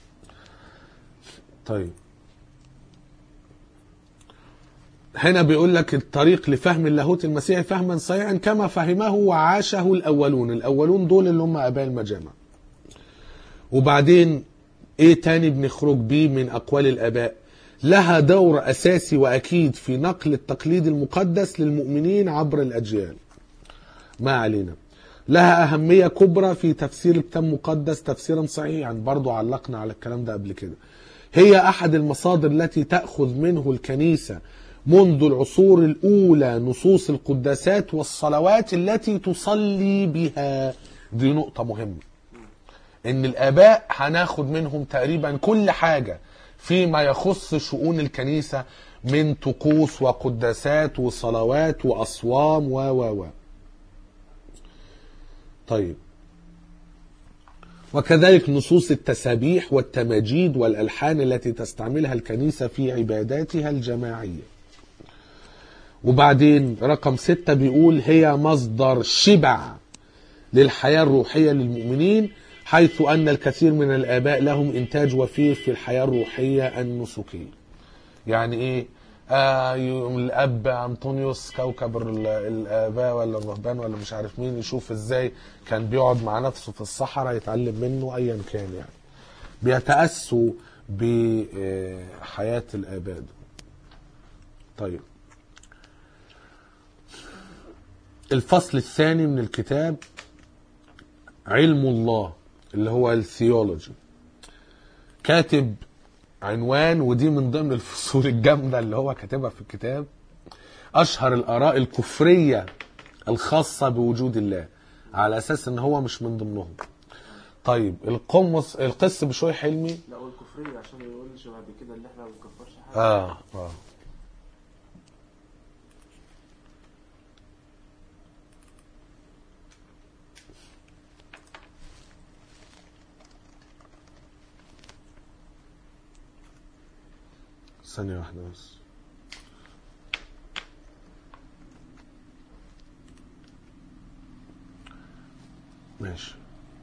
طيب هنا بيقول لك الطريق لفهم اللاهوت المسيحي فهما صحيحا كما فهمه وعاشه الأولون دول اللي هم آباء المجامع. وبعدين ايه تاني بنخرج بيه من أقوال الآباء؟ لها دور أساسي وأكيد في نقل التقليد المقدس للمؤمنين عبر الأجيال. ما علينا. لها أهمية كبرى في تفسير الكتاب المقدس تفسيرا صحيحا، برضو علقنا على الكلام ده قبل كده. هي أحد المصادر التي تأخذ منه الكنيسة منذ العصور الأولى نصوص القداسات والصلوات التي تصلي بها. دي نقطة مهمة، إن الآباء هناخد منهم تقريبا كل حاجة فيما يخص شؤون الكنيسة من طقوس وقداسات وصلوات وأصوام و طيب، وكذلك نصوص التسابيح والتماجيد والألحان التي تستعملها الكنيسة في عباداتها الجماعية. وبعدين رقم 6 بيقول هي مصدر شبع للحياة الروحية للمؤمنين، حيث أن الكثير من الآباء لهم إنتاج وفير في الحياة الروحية النسكية. يعني إيه؟ الأب أنطونيوس كوكب الآباء ولا الرهبان ولا مش عارف مين، يشوف إزاي كان بيقعد مع نفسه في الصحراء يتعلم منه أيا كان، يعني بيتأسوا بحياة الآباء. طيب الفصل الثاني من الكتاب علم الله اللي هو الثيولوجي، كاتب عنوان، ودي من ضمن الفصول الجامدة اللي هو كاتبها في الكتاب، أشهر الآراء الكفرية الخاصة بوجود الله، على أساس إن هو مش من ضمنهم. طيب القس بشوي حلمي،
لا والكفرية عشان ما يقولش بعد كده اللي احنا ما بنكفرش حاجة.
ثانية واحدة بس. ماشي.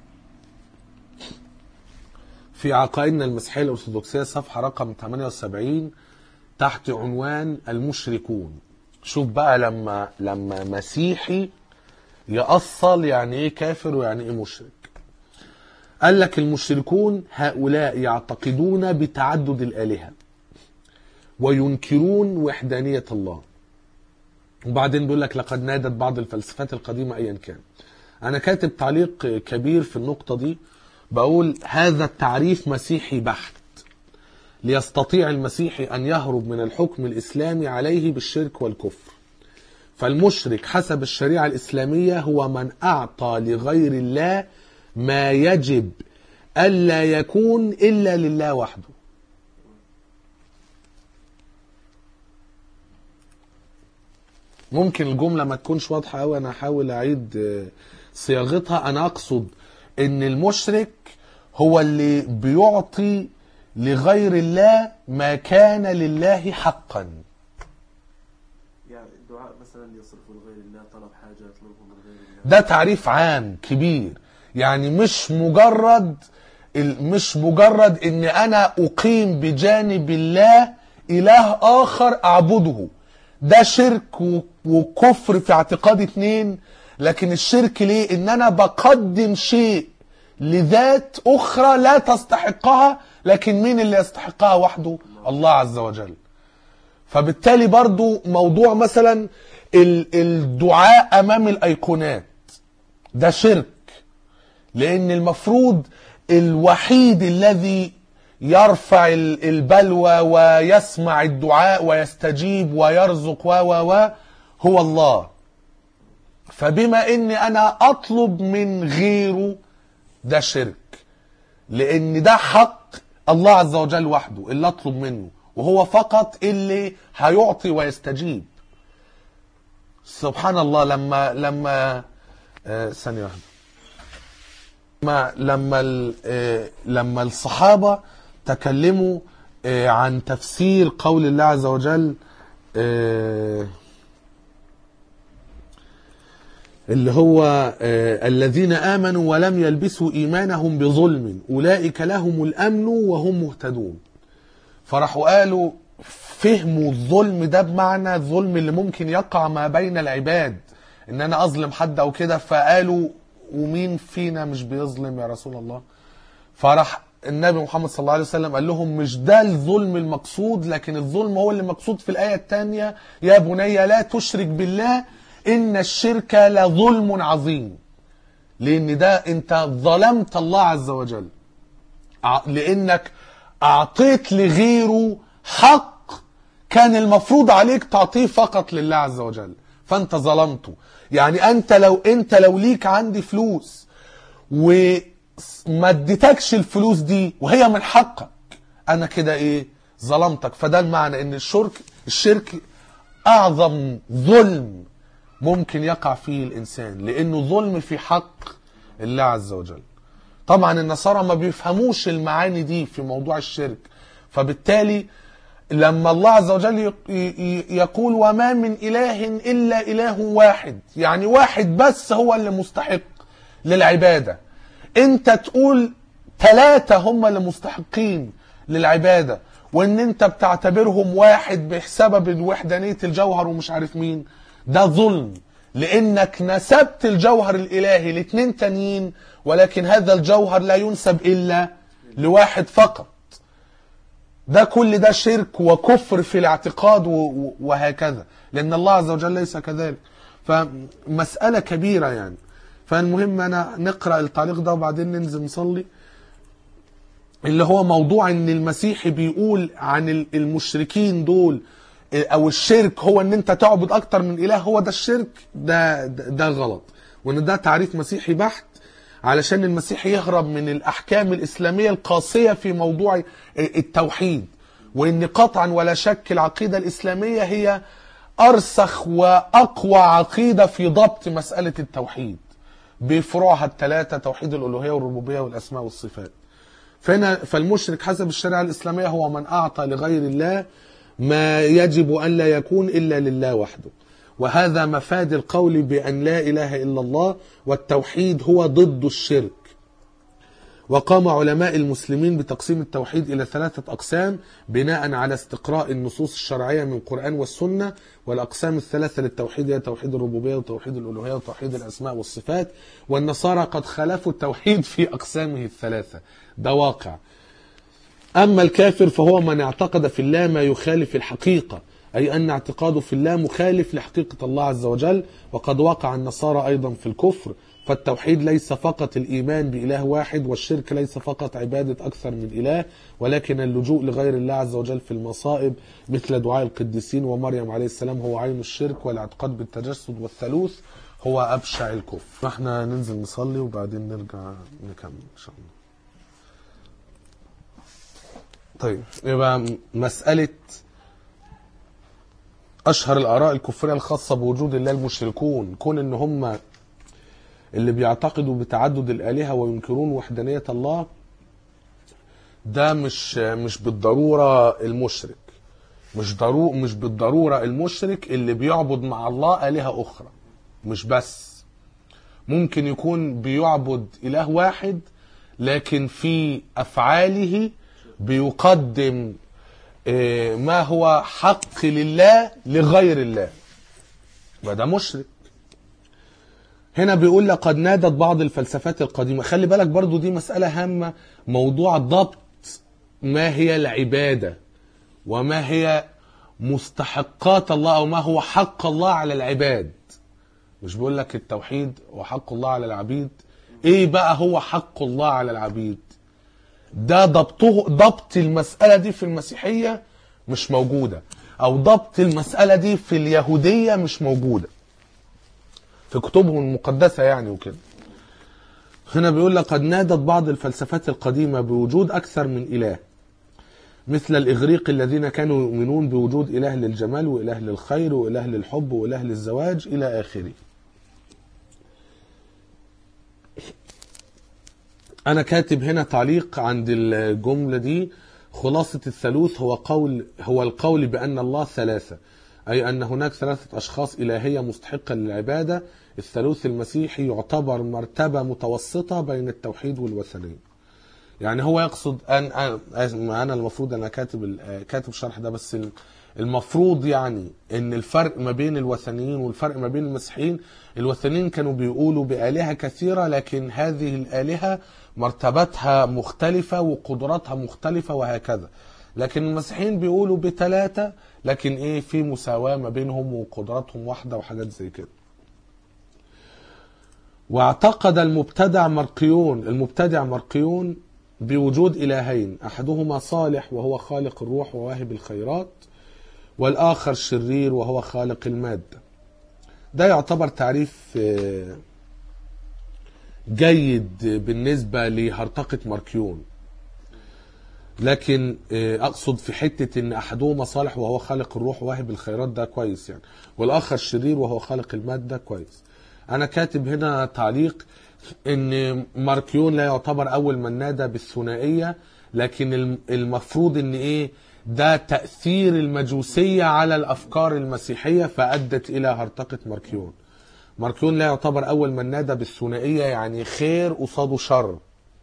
في عقائدنا المسيحية الأرثوذكسية صفحة رقم 78 تحت عنوان المشركون. شوف بقى لما مسيحي يأصل يعني ايه كافر ويعني ايه مشرك. قال لك المشركون هؤلاء يعتقدون بتعدد الآلهة وينكرون وحدانية الله. وبعدين بيقول لك لقد نادت بعض الفلسفات القديمة أيا كان. أنا كاتب تعليق كبير في النقطة دي، بقول هذا التعريف مسيحي بحت، ليستطيع المسيحي أن يهرب من الحكم الإسلامي عليه بالشرك والكفر. فالمشرك حسب الشريعة الإسلامية هو من أعطى لغير الله ما يجب ألا يكون إلا لله وحده. ممكن الجملة ما تكونش واضحة أوي، أنا هحاول أعيد صياغتها. أنا أقصد إن المشرك هو اللي بيعطي لغير الله ما كان لله حقا.
يعني الدعاء مثلا يصرفه لغير الله، طلب حاجة يطلبه من غير الله،
ده تعريف عام كبير، يعني مش مجرد إن أنا أقيم بجانب الله إله آخر أعبده. ده شرك وكفر في اعتقاد اتنين. لكن الشرك ليه؟ ان انا بقدم شيء لذات اخرى لا تستحقها، لكن مين اللي يستحقها وحده؟ الله عز وجل. فبالتالي برضو موضوع مثلا الدعاء امام الايقونات ده شرك، لان المفروض الوحيد الذي يرفع البلوى ويسمع الدعاء ويستجيب ويرزق هو الله. فبما اني انا اطلب من غيره ده شرك، لان ده حق الله عز وجل وحده اللي اطلب منه، وهو فقط اللي هيعطي ويستجيب. سبحان الله. لما ثانية واحدة، لما الصحابة تكلموا عن تفسير قول الله عز وجل اللي هو الذين آمنوا ولم يلبسوا إيمانهم بظلم أولئك لهم الأمن وهم مهتدون. فراحوا قالوا فهموا الظلم ده بمعنى الظلم اللي ممكن يقع ما بين العباد، ان انا اظلم حد او كده. فقالوا ومين فينا مش بيظلم يا رسول الله؟ فراح النبي محمد صلى الله عليه وسلم قال لهم مش ده الظلم المقصود، لكن الظلم هو اللي مقصود في الآية الثانية يا بني لا تشرك بالله إن الشرك لظلم عظيم. لأن ده أنت ظلمت الله عز وجل، لأنك أعطيت لغيره حق كان المفروض عليك تعطيه فقط لله عز وجل، فأنت ظلمته. يعني أنت لو ليك عندي فلوس وما اديتكش الفلوس دي وهي من حقك، أنا كده إيه؟ ظلمتك. فده المعنى إن الشرك أعظم ظلم ممكن يقع فيه الإنسان، لأنه ظلم في حق الله عز وجل. طبعا النصارى ما بيفهموش المعاني دي في موضوع الشرك، فبالتالي لما الله عز وجل يقول وما من إله إلا إله واحد، يعني واحد بس هو اللي مستحق للعبادة، انت تقول 3 هم اللي مستحقين للعبادة، وان انت بتعتبرهم واحد بسبب وحدانية الجوهر ومش عارف مين، ده ظلم، لانك نسبت الجوهر الالهي ل2 تانيين، ولكن هذا الجوهر لا ينسب الا لواحد فقط. ده كل ده شرك وكفر في الاعتقاد وهكذا، لان الله عز وجل ليس كذلك. فمسألة كبيرة يعني. فالمهم انا نقرأ التعليق ده وبعدين ننزل نصلي، اللي هو موضوع ان المسيحي بيقول عن المشركين دول او الشرك هو ان انت تعبد اكتر من اله، هو ده الشرك. ده غلط، وان ده تعريف مسيحي بحت، علشان المسيح يهرب من الاحكام الاسلامية القاسية في موضوع التوحيد، وان قطعا ولا شك العقيدة الاسلامية هي ارسخ واقوى عقيدة في ضبط مسألة التوحيد بفروعها ال3: توحيد الالوهية والربوبية والاسماء والصفات. فالمشرك حسب الشريعة الاسلامية هو من اعطى لغير الله ما يجب ان لا يكون الا لله وحده، وهذا مفاد القول بأن لا إله إلا الله، والتوحيد هو ضد الشرك. وقام علماء المسلمين بتقسيم التوحيد إلى 3 أقسام بناء على استقراء النصوص الشرعية من القرآن والسنة. والأقسام ال3 للتوحيد هي توحيد الربوبية وتوحيد الألوهية وتوحيد الأسماء والصفات. والنصارى قد خالفوا التوحيد في أقسامه ال3، ده واقع. أما الكافر فهو من اعتقد في الله ما يخالف الحقيقة، أي أن اعتقاده في الله مخالف لحقيقة الله عز وجل. وقد وقع النصارى أيضا في الكفر. فالتوحيد ليس فقط الإيمان بإله واحد، والشرك ليس فقط عبادة أكثر من إله، ولكن اللجوء لغير الله عز وجل في المصائب مثل دعاء القديسين ومريم عليه السلام هو عين الشرك، والاعتقاد بالتجسد والثالوث هو أبشع الكفر. احنا ننزل نصلي وبعدين نرجع نكمل إن شاء الله. طيب، يبقى مسألة أشهر الآراء الكفرية الخاصة بوجود الله المشركون، كون إن هم اللي بيعتقدوا بتعدد الآلهة وينكرون وحدانية الله، ده مش بالضرورة المشرك، مش بالضرورة المشرك اللي بيعبد مع الله آلهة أخرى. مش بس ممكن يكون بيعبد إله واحد، لكن في أفعاله بيقدم ما هو حق لله لغير الله، وده مشرك. هنا بيقول لقد نادت بعض الفلسفات القديمة. خلي بالك برضو دي مسألة هامة، موضوع ضبط ما هي العبادة وما هي مستحقات الله أو ما هو حق الله على العباد. مش بيقول لك التوحيد وحق الله على العبيد، ايه بقى هو حق الله على العبيد؟ ده ضبط المسألة دي في المسيحية مش موجودة، او ضبط المسألة دي في اليهودية مش موجودة في كتبهم المقدسة يعني وكده. هنا بيقول لقد نادت بعض الفلسفات القديمة بوجود أكثر من إله، مثل الإغريق الذين كانوا يؤمنون بوجود إله للجمال وإله للخير وإله للحب وإله للزواج إلى آخره. أنا كاتب هنا تعليق عند الجملة دي: خلاصة الثالوث هو القول بأن الله ثلاثة، أي أن هناك ثلاثة أشخاص إلهية مستحقة للعبادة. الثالوث المسيحي يعتبر مرتبة متوسطة بين التوحيد والوثنية. يعني هو يقصد أنا المفروض أنا كاتب الشرح ده، بس المفروض يعني ان الفرق ما بين الوثنيين والفرق ما بين المسيحيين، الوثنيين كانوا بيقولوا بآلهة كثيرة، لكن هذه الآلهة مرتبتها مختلفة وقدراتها مختلفة وهكذا. لكن المسيحيين بيقولوا بثلاثة، لكن في مساواة ما بينهم وقدراتهم واحدة وحاجات زي كده. واعتقد المبتدع مرقيون بوجود إلهين، أحدهما صالح وهو خالق الروح وواهب الخيرات، والآخر شرير وهو خالق المادة. ده يعتبر تعريف جيد بالنسبة لهرطقة مرقيون، لكن أقصد في حتة إن أحدهما صالح وهو خالق الروح وواهب الخيرات ده كويس يعني، والآخر شرير وهو خالق المادة كويس. أنا كاتب هنا تعليق إن مرقيون لا يعتبر أول من نادى بالثنائية، لكن المفروض إن ده تأثير المجوسية على الأفكار المسيحية فأدت إلى هرطقة مرقيون. مرقيون لا يعتبر أول من نادى بالثنائية، يعني خير قصاده شر،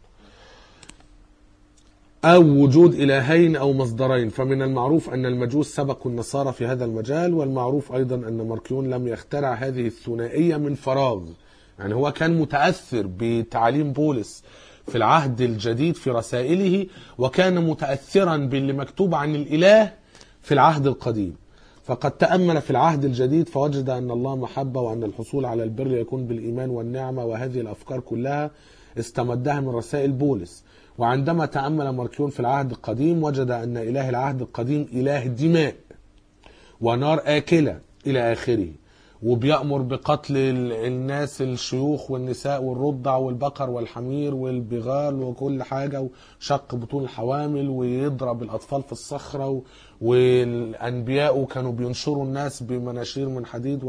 أو وجود إلهين أو مصدرين. فمن المعروف أن المجوس سبقوا النصارى في هذا المجال، والمعروف أيضا أن مرقيون لم يخترع هذه الثنائية من فراغ. يعني هو كان متأثر بتعليم بولس في العهد الجديد في رسائله، وكان متأثرا باللي مكتوب عن الإله في العهد القديم. فقد تأمل في العهد الجديد فوجد أن الله محبة، وأن الحصول على البر يكون بالإيمان والنعمة، وهذه الأفكار كلها استمدها من رسائل بولس. وعندما تأمل مرقيون في العهد القديم وجد أن إله العهد القديم إله دماء ونار آكلة إلى آخره، وبيأمر بقتل الناس، الشيوخ والنساء والرضع والبقر والحمير والبغال وكل حاجة، وشق بطون الحوامل، ويضرب الأطفال في الصخرة، والأنبياء كانوا بينشروا الناس بمناشير من حديد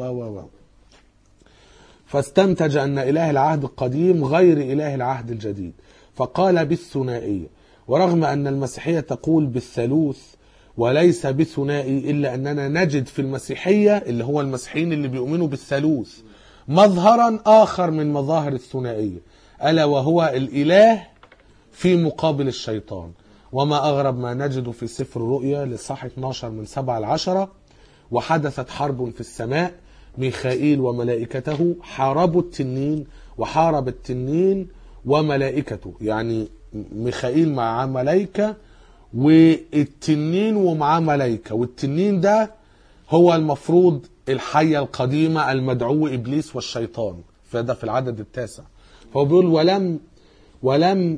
فاستنتج أن إله العهد القديم غير إله العهد الجديد، فقال بالثنائية. ورغم أن المسيحية تقول بالثالوث وليس بالثنائي، إلا أننا نجد في المسيحية اللي هو المسيحيين اللي بيؤمنوا بالثالوث مظهرا آخر من مظاهر الثنائية، ألا وهو الإله في مقابل الشيطان. وما أغرب ما نجد في سفر الرؤيا للصح 12 من 7-10: وحدثت حرب في السماء، ميخائيل وملائكته حاربوا التنين، وحارب التنين وملائكته. يعني ميخائيل مع ملائكة، والتنين ومعاه ملائكة، والتنين ده هو المفروض الحية القديمة المدعو إبليس والشيطان، فده في العدد 9. فهو بيقول ولم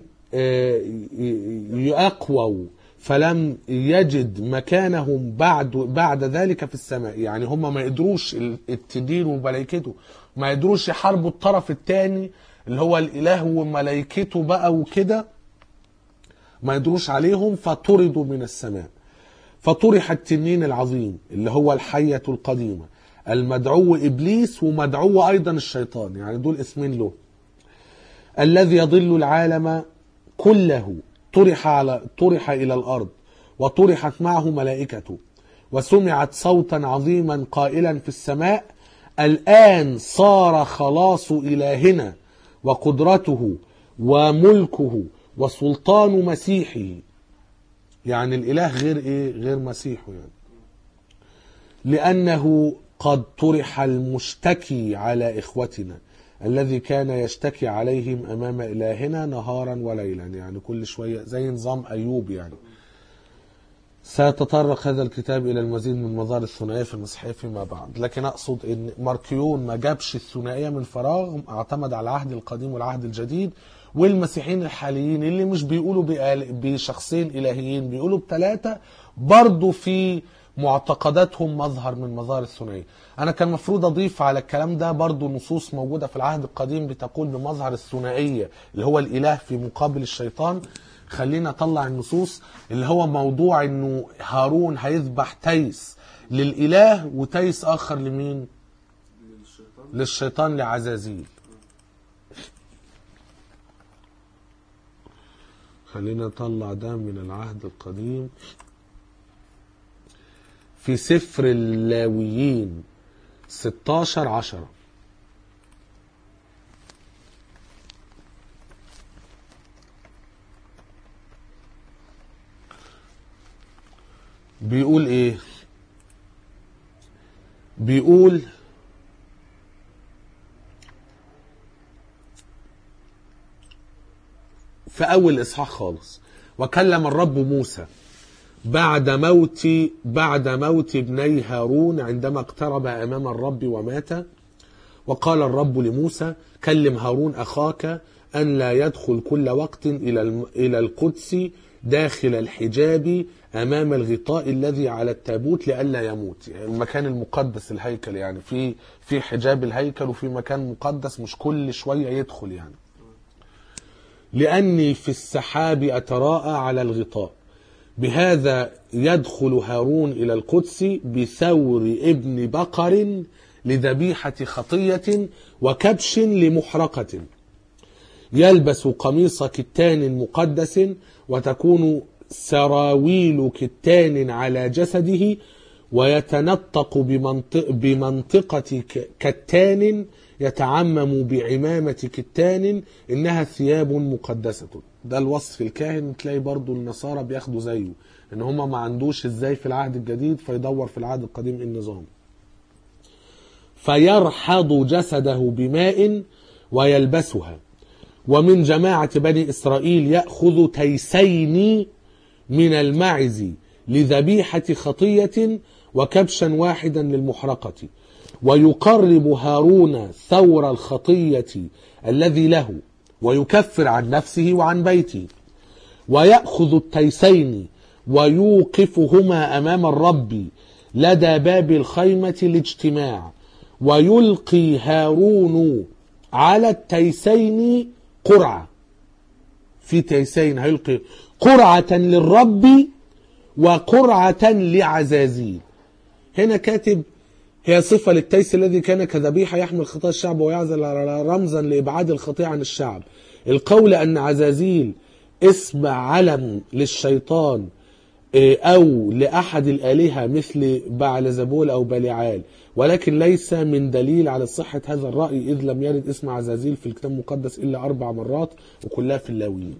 يأقووا فلم يجد مكانهم بعد ذلك في السماء. يعني هم ما يقدروش، التنين وملائكته ما يقدروش يحاربوا الطرف الثاني اللي هو الإله وملائكته بقى وكده، ما يدروش عليهم، فطردوا من السماء. فطرح التنين العظيم اللي هو الحية القديمة المدعو إبليس ومدعو أيضا الشيطان، يعني دول اسمين له، الذي يضل العالم كله، طرح إلى الأرض، وطرحت معه ملائكته، وسمعت صوتا عظيما قائلا في السماء: الآن صار خلاص إلهنا وقدرته وملكه وسلطان مسيحه. يعني الإله غير مسيحه، يعني لأنه قد طرح المشتكي على إخوتنا الذي كان يشتكي عليهم أمام إلهنا نهارا وليلا، يعني كل شوية زي نظام أيوب. يعني سيتطرق هذا الكتاب إلى المزيد من مظاهر الثنائية في المسيحية فيما بعد، لكن أقصد أن مرقيون ما جابش الثنائية من فراغ، اعتمد على العهد القديم والعهد الجديد، والمسيحيين الحاليين اللي مش بيقولوا بشخصين إلهيين، بيقولوا بثلاثة، برضو في معتقداتهم مظهر من مظاهر الثنائية. أنا كان مفروض أضيف على الكلام ده برضو نصوص موجودة في العهد القديم بتقول بمظهر الثنائية اللي هو الإله في مقابل الشيطان. خلينا أطلع النصوص اللي هو موضوع إنه هارون هيذبح تيس للإله وتيس آخر لمين؟ للشيطان لعزازيل. خلينا نطلع ده من العهد القديم في سفر اللاويين 16:10. بيقول ايه؟ بيقول في اول اصحاح خالص: وكلم الرب موسى بعد موت ابني هارون عندما اقترب امام الرب ومات. وقال الرب لموسى: كلم هارون اخاك ان لا يدخل كل وقت الى القدس داخل الحجاب امام الغطاء الذي على التابوت لئلا يموت. يعني المكان المقدس الهيكل، يعني في حجاب الهيكل وفي مكان مقدس مش كل شويه يدخل يعني. لاني في السحاب اتراءى على الغطاء. بهذا يدخل هارون إلى القدس بثور ابن بقر لذبيحة خطية وكبش لمحرقة، يلبس قميص كتان مقدس، وتكون سراويل كتان على جسده، ويتنطق بمنطقة كتان، يتعمم بعمامة كتان، إنها ثياب مقدسة. ده الوصف الكاهن. تلاقي برضو النصارى بياخدوا زيه، ان هم ما عندوش ازاي في العهد الجديد، فيدور في العهد القديم النظام. فيرحض جسده بماء ويلبسها. ومن جماعة بني إسرائيل يأخذ تيسين من المعز لذبيحة خطية وكبشا واحدا للمحرقة. ويقرب هارون ثور الخطية الذي له ويكفر عن نفسه وعن بيته، ويأخذ التيسين ويوقفهما أمام الرب لدى باب الخيمة الاجتماع، ويلقي هارون على التيسين قرعة. في تيسين هيلقي قرعة للرب وقرعة لعزازيل. هنا كاتب هي صفة للتيس الذي كان كذبيحة يحمل خطايا الشعب ويعزل رمزا لإبعاد الخطيئة عن الشعب. القول أن عزازيل اسم علم للشيطان أو لأحد الآلهة مثل بعلزبول أو بليعال، ولكن ليس من دليل على صحة هذا الرأي، إذ لم يرد اسم عزازيل في الكتاب المقدس إلا 4 مرات وكلها في اللاويين.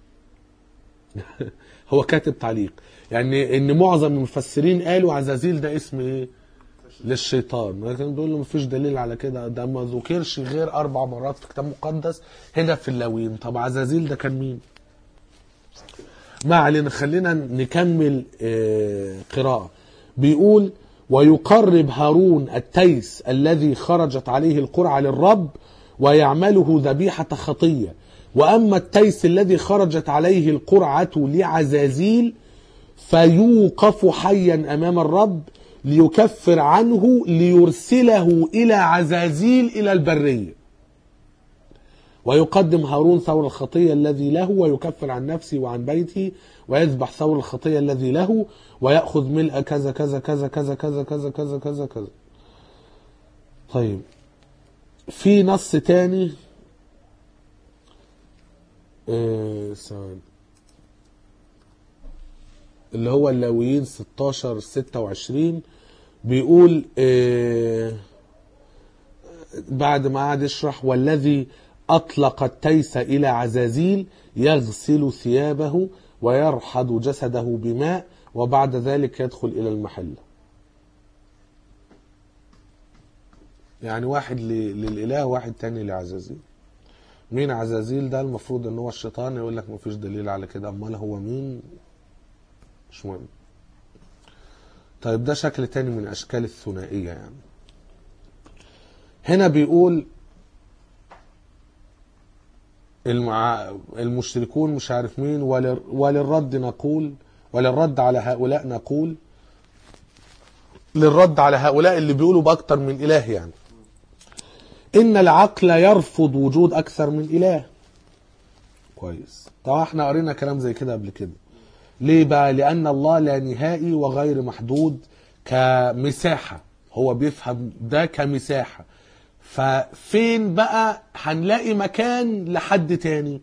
هو كاتب تعليق يعني إن معظم المفسرين قالوا عزازيل ده اسم إيه؟ للشيطان، لكن بيقول له مفيش دليل على كده، ده ما ذكرش غير 4 مرات في الكتاب المقدس هنا في اللاويين. طب عزازيل ده كان مين؟ ما علينا، خلينا نكمل قراءة. بيقول: ويقرب هارون التيس الذي خرجت عليه القرعة للرب ويعمله ذبيحة خطية، وأما التيس الذي خرجت عليه القرعة لعزازيل فيوقف حيا أمام الرب ليكفر عنه ليرسله إلى عزازيل إلى البرية. ويقدم هارون ثور الخطية الذي له ويكفر عن نفسه وعن بيته، ويذبح ثور الخطية الذي له، ويأخذ ملء كذا كذا كذا كذا كذا كذا كذا كذا كذا. طيب في نص تاني اللي هو اللاويين 16:26 بيقول بعد ما قعد يشرح: والذي أطلق التيس إلى عزازيل يغسل ثيابه ويرحض جسده بماء، وبعد ذلك يدخل إلى المحل. يعني واحد للإله واحد تاني لعزازيل. مين عزازيل ده؟ المفروض ان هو الشيطان، يقول لك مفيش دليل على كده، امال هو مين؟ مش مهم. طيب ده شكل تاني من اشكال الثنائية. يعني هنا بيقول المشركون مش عارف مين، وللرد نقول، وللرد على هؤلاء نقول، للرد على هؤلاء اللي بيقولوا بأكتر من إله يعني، إن العقل يرفض وجود أكثر من إله. كويس. طبعا احنا قرينا كلام زي كده قبل كده. ليه بقى؟ لأن الله لا نهائي وغير محدود كمساحة، هو بيفهم ده كمساحة. ففين بقى هنلاقي مكان لحد تاني؟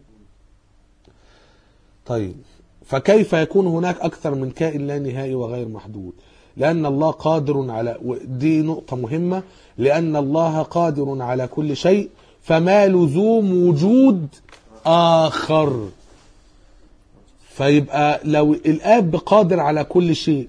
طيب فكيف يكون هناك أكثر من كائن لا نهائي وغير محدود؟ لأن الله قادر على، دي نقطة مهمة، لأن الله قادر على كل شيء، فما لزوم وجود آخر. فيبقى لو الآب قادر على كل شيء،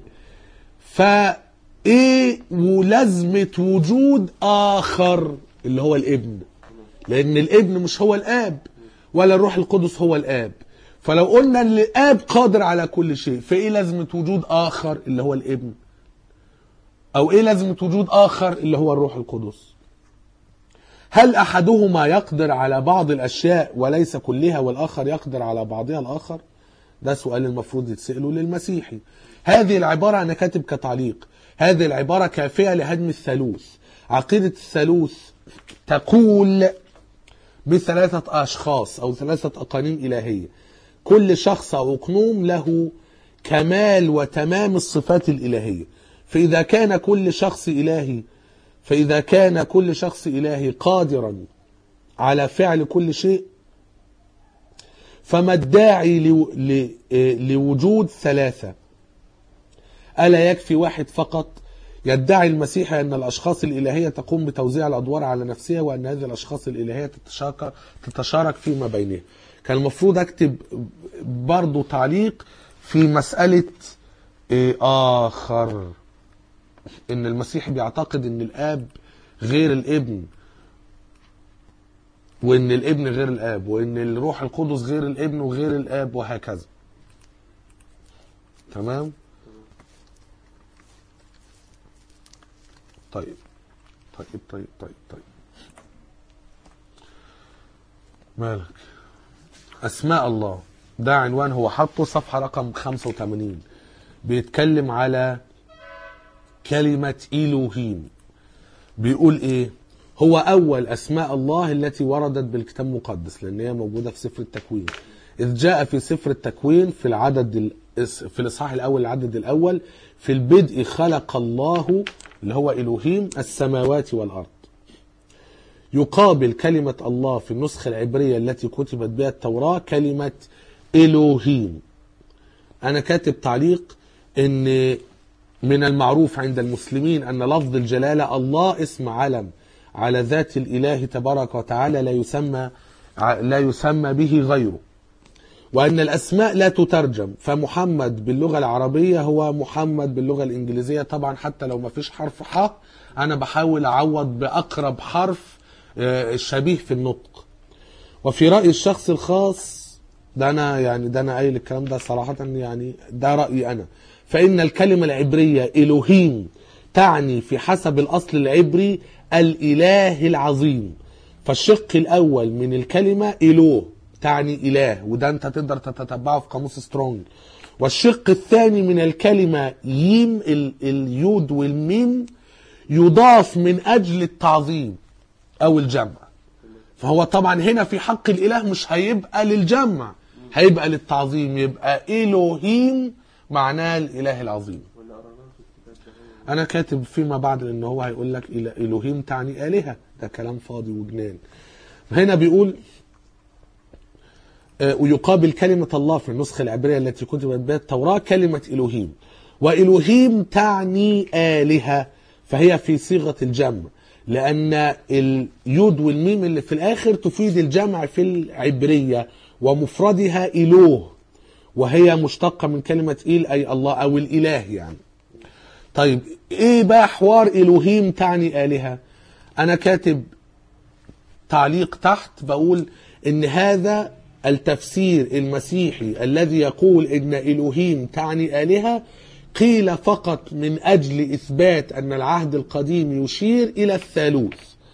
فإيه ولازمة وجود آخر اللي هو الابن؟ لأن الابن مش هو الآب، ولا الروح القدس هو الآب. فلو قلنا ان الآب قادر على كل شيء، فإيه لازمة وجود آخر اللي هو الابن؟ أو إيه لازمة وجود آخر اللي هو الروح القدس؟ هل أحدهما يقدر على بعض الأشياء وليس كلها، والآخر يقدر على بعضها الآخر؟ ده سؤال المفروض يتسأله للمسيحي. هذه العبارة أنا كاتب كتعليق، هذه العبارة كافية لهدم الثالوث. عقيدة الثالوث تقول بثلاثة أشخاص أو ثلاثة أقانيم إلهية، كل شخص أو أقنوم له كمال وتمام الصفات الإلهية. فإذا كان كل شخص إلهي قادرا على فعل كل شيء، فما الداعي لوجود ثلاثة؟ ألا يكفي واحد فقط؟ يدعي المسيح أن الأشخاص الإلهية تقوم بتوزيع الأدوار على نفسها، وأن هذه الأشخاص الإلهية تتشارك فيما بينها. كان المفروض أكتب برضو تعليق في مسألة آخر، إن المسيح بيعتقد إن الآب غير الابن، وإن الابن غير الآب، وإن الروح القدس غير الابن وغير الآب، وهكذا. تمام؟ طيب مالك؟ أسماء الله ده عنوان هو حطه، صفحة رقم 85، بيتكلم على كلمة إلوهيم. بيقول إيه؟ هو أول أسماء الله التي وردت بالكتاب المقدس، لأن هي موجودة في سفر التكوين. إذ جاء في سفر التكوين في الإصحاح الأول العدد الأول: في البدء خلق الله، اللي هو إلوهيم، السماوات والأرض. يقابل كلمة الله في النسخة العبرية التي كتبت بها التوراة كلمة إلوهيم. أنا كاتب تعليق إن من المعروف عند المسلمين أن لفظ الجلالة الله اسم علم على ذات الإله تبارك وتعالى، لا يسمى به غيره، وأن الأسماء لا تترجم. فمحمد باللغة العربية هو محمد باللغة الإنجليزية. طبعا حتى لو ما فيش حرف ح، أنا بحاول أعوض بأقرب حرف شبيه في النطق. وفي رأي الشخص الخاص ده أنا قايل الكلام ده صراحة، يعني ده رأيي أنا، فإن الكلمة العبرية إلوهيم تعني في حسب الأصل العبري الإله العظيم. فالشق الأول من الكلمة إلوه تعني إله، وده أنت تقدر تتتبعه في قاموس سترونج. والشق الثاني من الكلمة ييم، اليود والميم، يضاف من أجل التعظيم أو الجمع. فهو طبعا هنا في حق الإله مش هيبقى للجمع، هيبقى للتعظيم، يبقى إلوهيم معناه الإله العظيم. أنا كاتب فيما بعد إن هو هيقول لك إلوهيم تعني آلهة، ده كلام فاضي وجنان. هنا بيقول ويقابل كلمة الله في النسخة العبرية التي كتبت بها التوراة كلمة إلوهيم، وإلوهيم تعني آلهة، فهي في صيغة الجمع، لأن اليود والميم اللي في الآخر تفيد الجمع في العبرية، ومفردها إلوه، وهي مشتقة من كلمة إيل أي الله أو الإله يعني. طيب إيه بقى حوار إلوهيم تعني آلهة؟ أنا كاتب تعليق تحت بقول إن هذا التفسير المسيحي الذي يقول إن إلوهيم تعني آلهة قيل فقط من أجل إثبات أن العهد القديم يشير إلى الثالوث،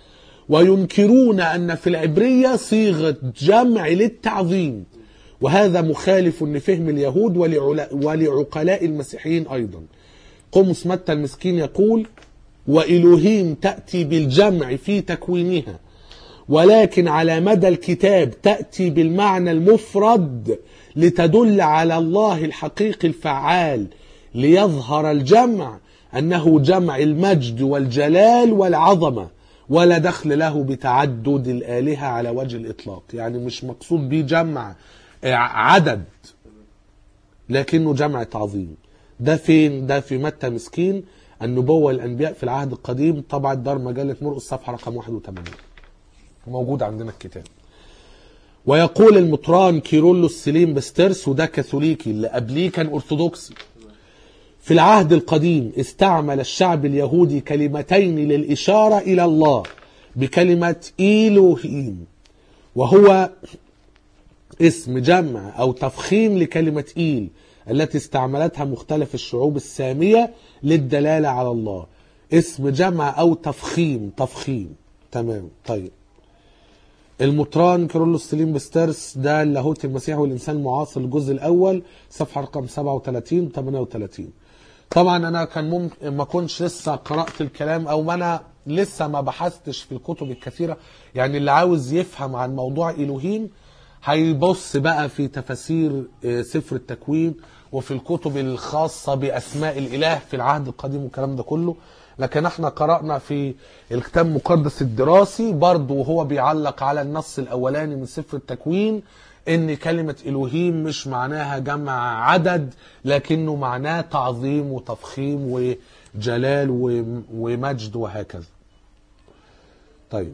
وينكرون أن في العبرية صيغة جمع للتعظيم، وهذا مخالف لفهم اليهود ولعقلاء المسيحيين أيضا. قمص متى المسكين يقول: وإلهيم تأتي بالجمع في تكوينها، ولكن على مدى الكتاب تأتي بالمعنى المفرد لتدل على الله الحقيقي الفعال، ليظهر الجمع أنه جمع المجد والجلال والعظمة، ولا دخل له بتعدد الآلهة على وجه الإطلاق. يعني مش مقصود به جمع عدد، لكنه جمع تعظيم. ده فين؟ ده في متى مسكين النبوة والأنبياء في العهد القديم، طبعا دار مجلة مرقس صفحة رقم 81، موجود عندنا الكتاب. ويقول المطران كيرلس سليم بسترس، وده كاثوليكي، اللي قبليه كان أرثوذكسي: في العهد القديم استعمل الشعب اليهودي كلمتين للإشارة إلى الله بكلمة إيلوهيم، وهو اسم جمع أو تفخيم لكلمة إيل التي استعملتها مختلف الشعوب السامية للدلالة على الله. اسم جمع أو تفخيم. تمام. طيب، المطران كيرلس سليم بسترس، ده اللاهوت المسيح والإنسان المعاصر، الجزء الأول، صفحة رقم 37 38. طبعا أنا كان ممكن ما كنتش لسه قرأت الكلام، أو أنا لسه ما بحثتش في الكتب الكثيرة. يعني اللي عاوز يفهم عن موضوع إلهيم هيبص بقى في تفاسير سفر التكوين وفي الكتب الخاصة بأسماء الإله في العهد القديم والكلام ده كله. لكن احنا قرأنا في الكتاب المقدس الدراسي برضو، وهو بيعلق على النص الأولاني من سفر التكوين، ان كلمة إلهيم مش معناها جمع عدد، لكنه معناه تعظيم وتفخيم وجلال ومجد وهكذا. طيب،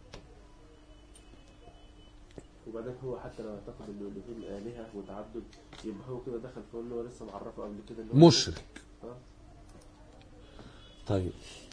وبعدين هو حتى لو اعتقد انه الههم آلهة وتعدد، يبقى هو كده دخل في انه لسه معرفه قبل كده انه
مشرك. طيب،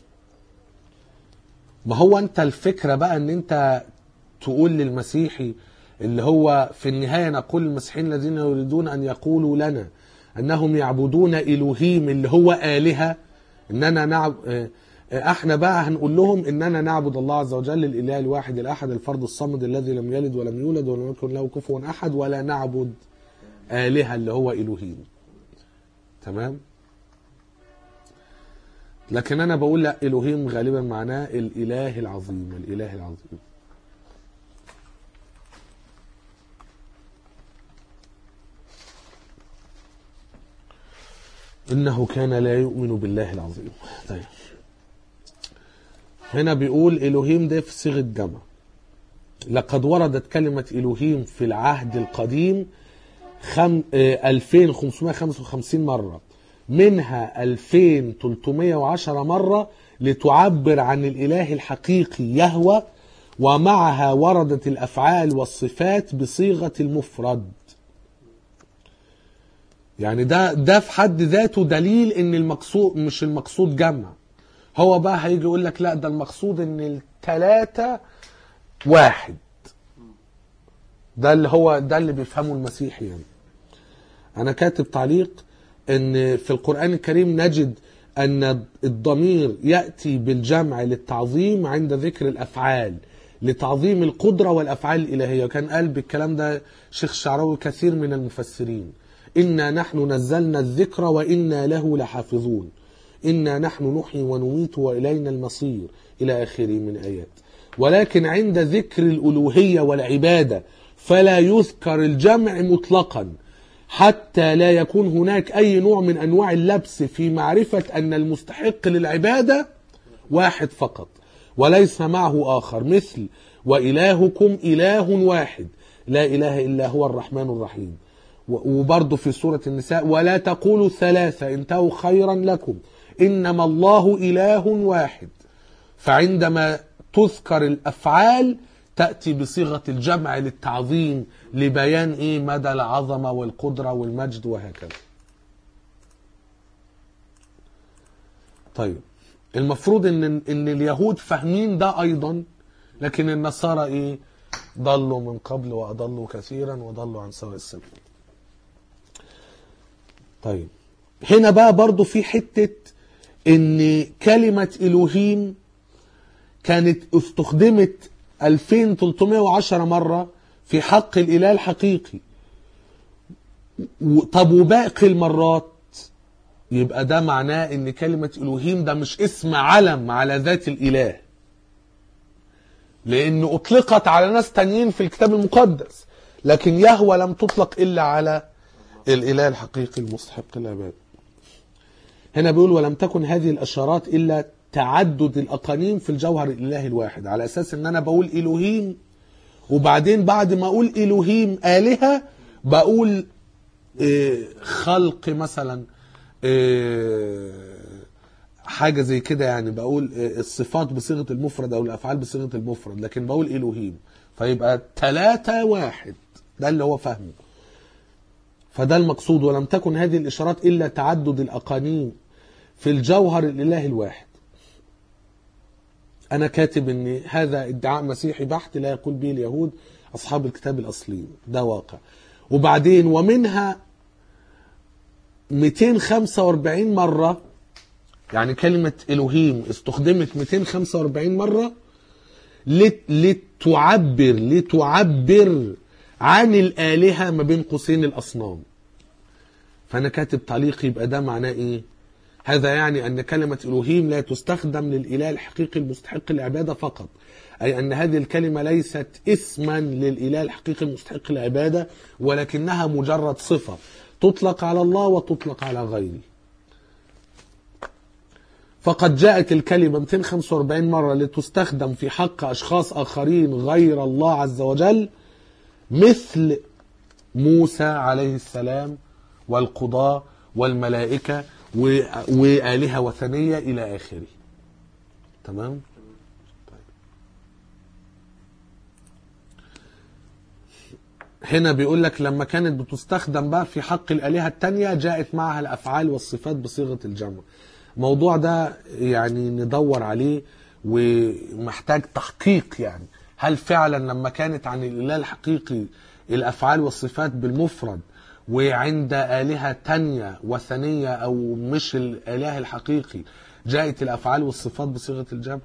ما هو انت الفكرة بقى ان انت تقول للمسيحي اللي هو في النهاية نقول للمسيحيين الذين يريدون ان يقولوا لنا انهم يعبدون إلهيم اللي هو آلهة، اننا احنا بقى هنقول لهم اننا نعبد الله عز وجل الاله الواحد الاحد الفرد الصمد الذي لم يلد ولم يولد ولم يكن له كفوا احد، ولا نعبد آلهة اللي هو إلهيم. تمام. لكن انا بقول لا، إلهيم غالبا معناه الاله العظيم، الاله العظيم. انه كان لا يؤمن بالله العظيم. طيب، هنا بيقول إلهيم ده في صيغة جمع. لقد وردت كلمة إلهيم في العهد القديم 2555 مرة، منها 2310 مرة لتعبر عن الإله الحقيقي يهوه، ومعها وردت الأفعال والصفات بصيغة المفرد. يعني ده في حد ذاته دليل ان المقصود مش المقصود جمع. هو بقى هيجي يقول لك لا، ده المقصود ان الثلاثة واحد. ده اللي بيفهمه المسيحي. يعني انا كاتب تعليق ان في القرآن الكريم نجد ان الضمير يأتي بالجمع للتعظيم عند ذكر الافعال، لتعظيم القدرة والافعال الالهية. كان قال بالكلام ده شيخ الشعراوي كثير من المفسرين: إنا نحن نزلنا الذكر وإنا له لحافظون، إنا نحن نحيي ونميت وإلينا المصير، إلى آخره من آيات. ولكن عند ذكر الألوهية والعبادة فلا يذكر الجمع مطلقا، حتى لا يكون هناك أي نوع من أنواع اللبس في معرفة أن المستحق للعبادة واحد فقط وليس معه آخر، مثل وإلهكم إله واحد لا إله إلا هو الرحمن الرحيم. وبرضه في سورة النساء: ولا تقولوا ثلاثة انتهوا خيرا لكم إنما الله إله واحد. فعندما تذكر الأفعال تأتي بصيغة الجمع للتعظيم، لبيان مدى العظمة والقدرة والمجد وهكذا. طيب، المفروض ان اليهود فاهمين ده ايضا، لكن النصارى ضلوا من قبل واضلوا كثيرا وضلوا عن سواء السبيل. طيب، هنا بقى برضو في حتة ان كلمة إلهيم كانت استخدمت 2310 مرة في حق الإله الحقيقي. طب وباقي المرات؟ يبقى ده معناه ان كلمة إلهيم ده مش اسم علم على ذات الإله، لأنه أطلقت على ناس تانيين في الكتاب المقدس، لكن يهوه لم تطلق إلا على الإله الحقيقي المستحق للعبادة. هنا بيقول ولم تكن هذه الأشارات إلا تعدد الأقانيم في الجوهر الإلهي الواحد، على أساس ان أنا بقول إلهيم وبعدين بعد ما أقول إلهيم آلهة بقول خلق مثلا حاجة زي كده، يعني بقول الصفات بصيغة المفرد أو الأفعال بصيغة المفرد، لكن بقول إلهيم، فيبقى 3 واحد، ده اللي هو فهمه. فده المقصود، ولم تكن هذه الإشارات إلا تعدد الأقانيم في الجوهر الإلهي الواحد. أنا كاتب أن هذا ادعاء مسيحي بحت لا يقول به اليهود أصحاب الكتاب الأصلي، ده واقع. وبعدين ومنها 245 مرة، يعني كلمة إلهيم استخدمت 245 مرة لتعبر عن الآلهة ما بين قوسين الأصنام. فأنا كاتب تعليق، يبقى ده معناه إيه؟ هذا يعني أن كلمة إلهيم لا تستخدم للإله الحقيقي المستحق العبادة فقط، أي أن هذه الكلمة ليست اسما للإله الحقيقي المستحق العبادة، ولكنها مجرد صفة تطلق على الله وتطلق على غيره. فقد جاءت الكلمة 245 مرة لتستخدم في حق أشخاص آخرين غير الله عز وجل، مثل موسى عليه السلام والقضاة والملائكة وآلهة وثنية إلى آخره. تمام؟ هنا بيقول لك لما كانت بتستخدم بقى في حق الآلهة التانية جاءت معها الأفعال والصفات بصيغة الجمع. الموضوع ده يعني ندور عليه ومحتاج تحقيق، يعني هل فعلا لما كانت عن الإله الحقيقي الأفعال والصفات بالمفرد، وعند آلهة تانية وثنية أو مش الإله الحقيقي جاءت الأفعال والصفات بصيغة الجمع؟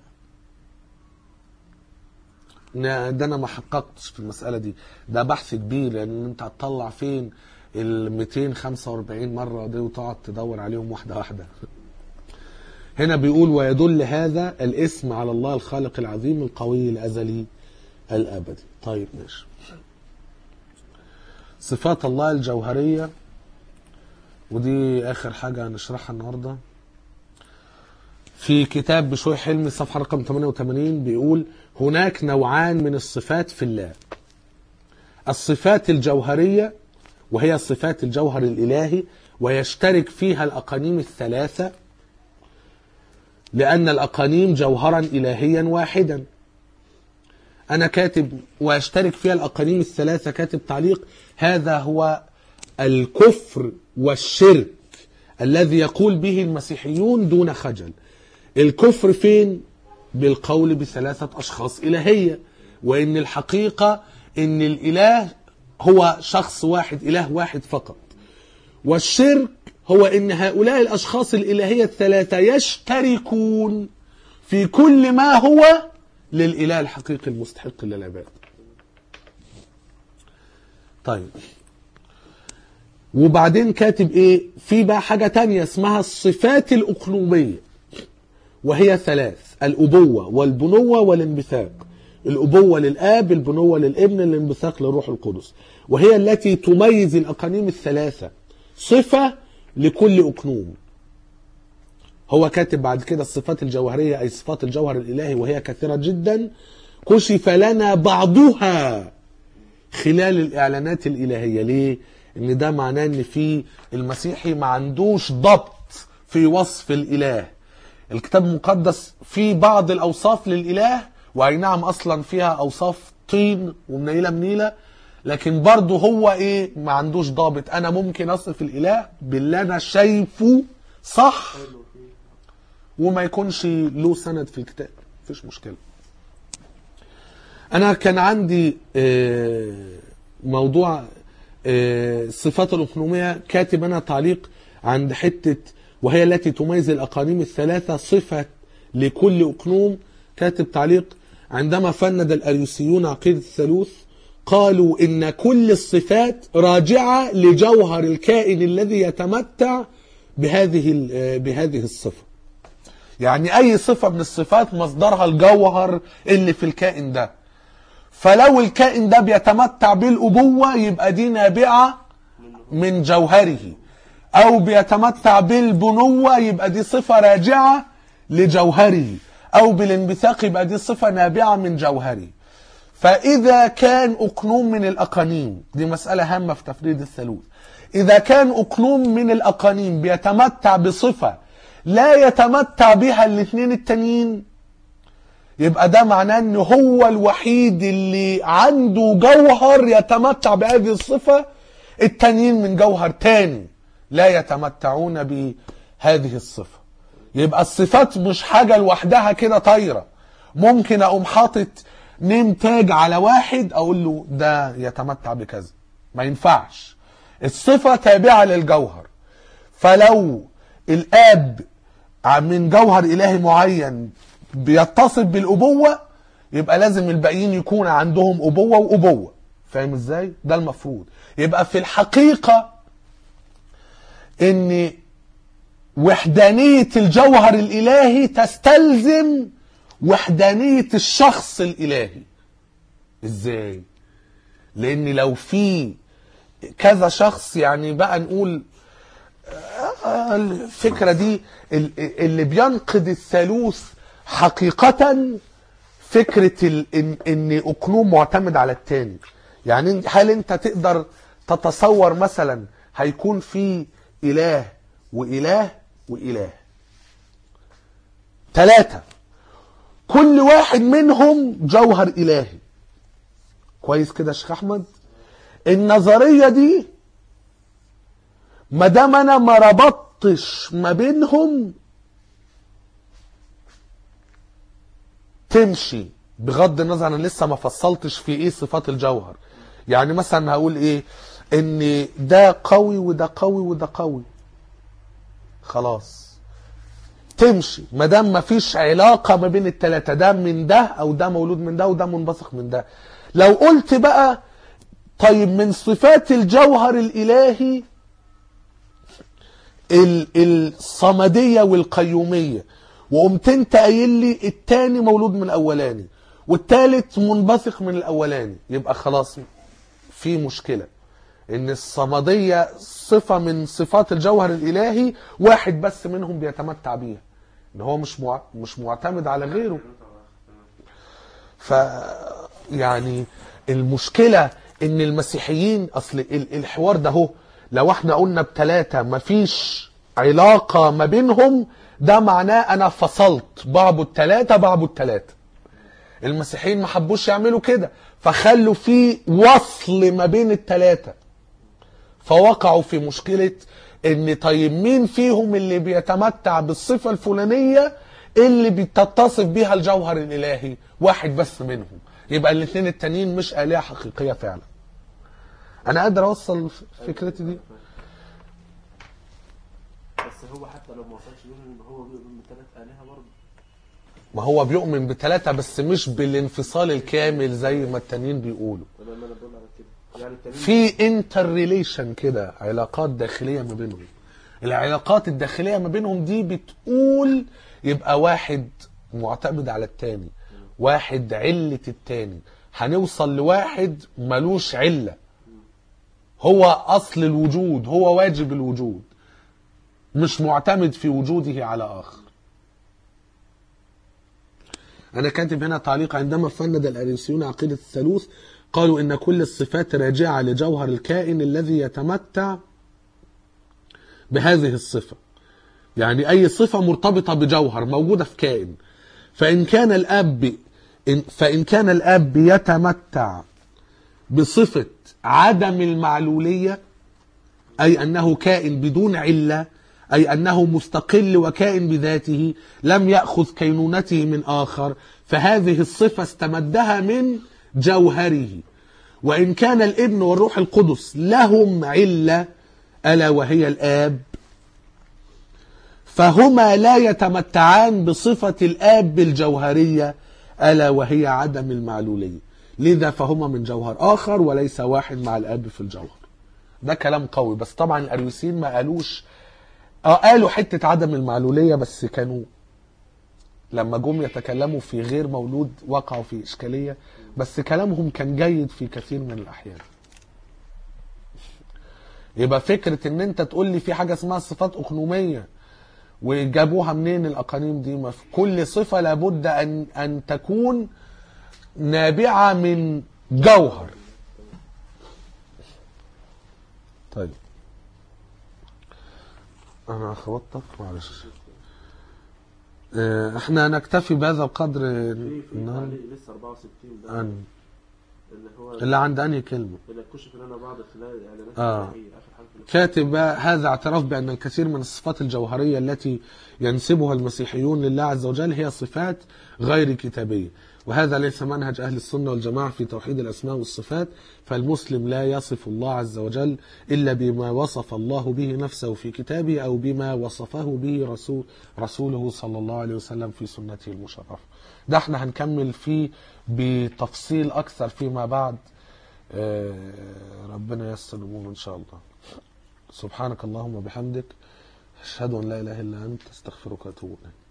ده أنا ما حققتش في المسألة دي، ده بحث كبير، لأن أنت هتطلع فين ال 245 مرة دي وتقعد تدور عليهم واحدة واحدة. هنا بيقول ويدل هذا الاسم على الله الخالق العظيم القوي الأزلي الأبدي. طيب ماشي. صفات الله الجوهرية، ودي آخر حاجة هنشرحها النهاردة. في كتاب بشوي حلمي صفحة رقم 88 بيقول هناك نوعان من الصفات في الله: الصفات الجوهرية وهي صفات الجوهر الإلهي، ويشترك فيها الأقانيم الثلاثة، لأن الأقانيم جوهرا إلهيا واحدا. أنا كاتب ويشترك فيها الأقانيم الثلاثة، كاتب تعليق: هذا هو الكفر والشرك الذي يقول به المسيحيون دون خجل. الكفر فين؟ بالقول بثلاثة أشخاص إلهية، وإن الحقيقة إن الإله هو شخص واحد، إله واحد فقط. والشرك هو إن هؤلاء الأشخاص الإلهية الثلاثة يشتركون في كل ما هو للإله الحقيقي المستحق للعبادة. طيب، وبعدين كاتب إيه؟ في بقى حاجة تانية اسمها الصفات الأقنومية، وهي 3: الأبوة والبنوة والانبثاق. الأبوة للآب، البنوة للابن، الانبثاق للروح القدس، وهي التي تميز الأقانيم الثلاثة، صفة لكل أقنوم. هو كاتب بعد كده الصفات الجوهرية أي صفات الجوهر الإلهي، وهي كثيرة جدا، كشف لنا بعضها خلال الإعلانات الإلهية. ليه؟ إن ده معناه إن في المسيحي ما عندوش ضبط في وصف الإله. الكتاب المقدس فيه بعض الأوصاف للإله، وأي نعم أصلا فيها أوصاف طين ومنيلة منيلة، لكن برضه هو إيه؟ ما عندوش ضابط. أنا ممكن أصف الإله باللي أنا شايفه صح وما يكونش له سند في الكتاب، مفيش مشكلة. أنا كان عندي موضوع الصفات الأقنومية، كاتب أنا تعليق عند حتة وهي التي تميز الأقانيم الثلاثة، صفة لكل أقنوم. كاتب تعليق: عندما فند الأريوسيون عقيدة الثالوث قالوا إن كل الصفات راجعة لجوهر الكائن الذي يتمتع بهذه الصفة. يعني أي صفة من الصفات مصدرها الجوهر اللي في الكائن ده. فلو الكائن ده بيتمتع بالأبوة يبقى دي نابعة من جوهره، أو بيتمتع بالبنوة يبقى دي صفة راجعة لجوهره، أو بالانبثاق يبقى دي صفة نابعة من جوهره. فإذا كان أقنوم من الأقانيم، دي مسألة هامة في تفريد الثالوث، إذا كان أقنوم من الأقانيم بيتمتع بصفة لا يتمتع بها الاثنين التانيين، يبقى ده معناه ان هو الوحيد اللي عنده جوهر يتمتع بهذه الصفة، التانيين من جوهر تاني لا يتمتعون بهذه الصفة. يبقى الصفات مش حاجة لوحدها كده طايرة. ممكن اقوم حاطط نيم تاج على واحد اقول له ده يتمتع بكذا، ما ينفعش. الصفة تابعة للجوهر. فلو الاب من جوهر الهي معين بيتصف بالأبوة يبقى لازم الباقيين يكون عندهم أبوة وأبوة. فاهم ازاي؟ ده المفروض. يبقى في الحقيقة ان وحدانية الجوهر الإلهي تستلزم وحدانية الشخص الإلهي. ازاي؟ لان لو في كذا شخص، يعني بقى نقول الفكرة دي اللي بينقض الثالوث حقيقة فكرة ان اقنوم معتمد على التاني. يعني هل انت تقدر تتصور مثلا هيكون في اله واله واله، 3 كل واحد منهم جوهر الهي؟ كويس كده يا شيخ احمد؟ النظرية دي ما دام انا ما ربطتش ما بينهم تمشي، بغض النظر انا لسه ما فصلتش في ايه صفات الجوهر. يعني مثلا هقول ايه؟ ان ده قوي وده قوي وده قوي، خلاص تمشي ما دام ما فيش علاقة ما بين الثلاثة، ده من ده او ده مولود من ده وده منبثق من ده. لو قلت بقى طيب من صفات الجوهر الالهي الصمدية والقيومية، وقمت انت قايل لي التاني مولود من الاولاني والتالت منبثق من الاولاني، يبقى خلاص في مشكلة. ان الصمدية صفة من صفات الجوهر الالهي، واحد بس منهم بيتمتع بيها، ان هو مش معتمد على غيره. يعني المشكلة ان المسيحيين اصل الحوار ده هو لو احنا قلنا ب3 مفيش علاقة ما بينهم، ده معناه انا فصلت بعبد 3 بعبد 3. المسيحيين ما حبوش يعملوا كده، فخلوا في وصل ما بين ال3، فوقعوا في مشكلة ان طيب مين فيهم اللي بيتمتع بالصفة الفلانية اللي بتتصف بيها الجوهر الالهي؟ واحد بس منهم، يبقى الاثنين التانيين مش آلهة حقيقية فعلا. انا قادر اوصل فكرتي دي؟
بس هو حتى لو ما وصلش بيهم يبقى هو بيؤمن ب3 آلهة برضه.
ما هو بيؤمن ب3 بس مش بالانفصال الكامل زي ما التانيين بيقولوا.
انا بقول على كده، يعني
في انتر ريليشن كده، علاقات داخلية ما بينهم. العلاقات الداخلية ما بينهم دي بتقول يبقى واحد معتمد على التاني، واحد علة التاني، هنوصل لواحد ملوش علة، هو أصل الوجود، هو واجب الوجود، مش معتمد في وجوده على آخر. أنا كاتب هنا تعليق: عندما فند الأريوسيون عقيدة الثالوث قالوا إن كل الصفات راجعة لجوهر الكائن الذي يتمتع بهذه الصفة. يعني أي صفة مرتبطة بجوهر موجودة في كائن، فإن كان الأب يتمتع بصفة عدم المعلولية، أي أنه كائن بدون علة، أي أنه مستقل وكائن بذاته لم يأخذ كينونته من آخر، فهذه الصفة استمدها من جوهره. وإن كان الابن والروح القدس لهم علة ألا وهي الآب، فهما لا يتمتعان بصفة الآب الجوهرية ألا وهي عدم المعلولية، لذا فهما من جوهر آخر وليس واحد مع الآب في الجوهر. ده كلام قوي، بس طبعا الأريوسيين ما قالوش، قالوا حتة عدم المعلولية، بس كانوا لما جم يتكلموا في غير مولود وقعوا في إشكالية، بس كلامهم كان جيد في كثير من الأحيان. يبقى فكرة ان انت تقول لي في حاجة اسمها صفات أقنومية وجابوها منين الأقانيم دي؟ ما في كل صفة لابد أن تكون نابعة من جوهر. طيب أنا خبطتك معلش. احنا نكتفي بهذا القدر
في
النهارده.
لسه 64 ده اللي هو
اللي عند أنهي كلمة؟
اللي كشف لنا بعض خلال الاعلانات
آه.
الإلهية، اخر حاجه في الكتاب.
كاتب هذا اعتراف بأن الكثير من الصفات الجوهرية التي ينسبها المسيحيون لله عز وجل هي صفات غير كتابية، وهذا ليس منهج أهل السنة والجماعة في توحيد الأسماء والصفات. فالمسلم لا يصف الله عز وجل إلا بما وصف الله به نفسه في كتابه أو بما وصفه به رسوله صلى الله عليه وسلم في سنته المشرفة. ده احنا هنكمل فيه بتفصيل أكثر فيما بعد. ربنا ييسر الأمور إن شاء الله. سبحانك اللهم وبحمدك، أشهد أن لا إله إلا أنت، أستغفرك وأتوب إليك.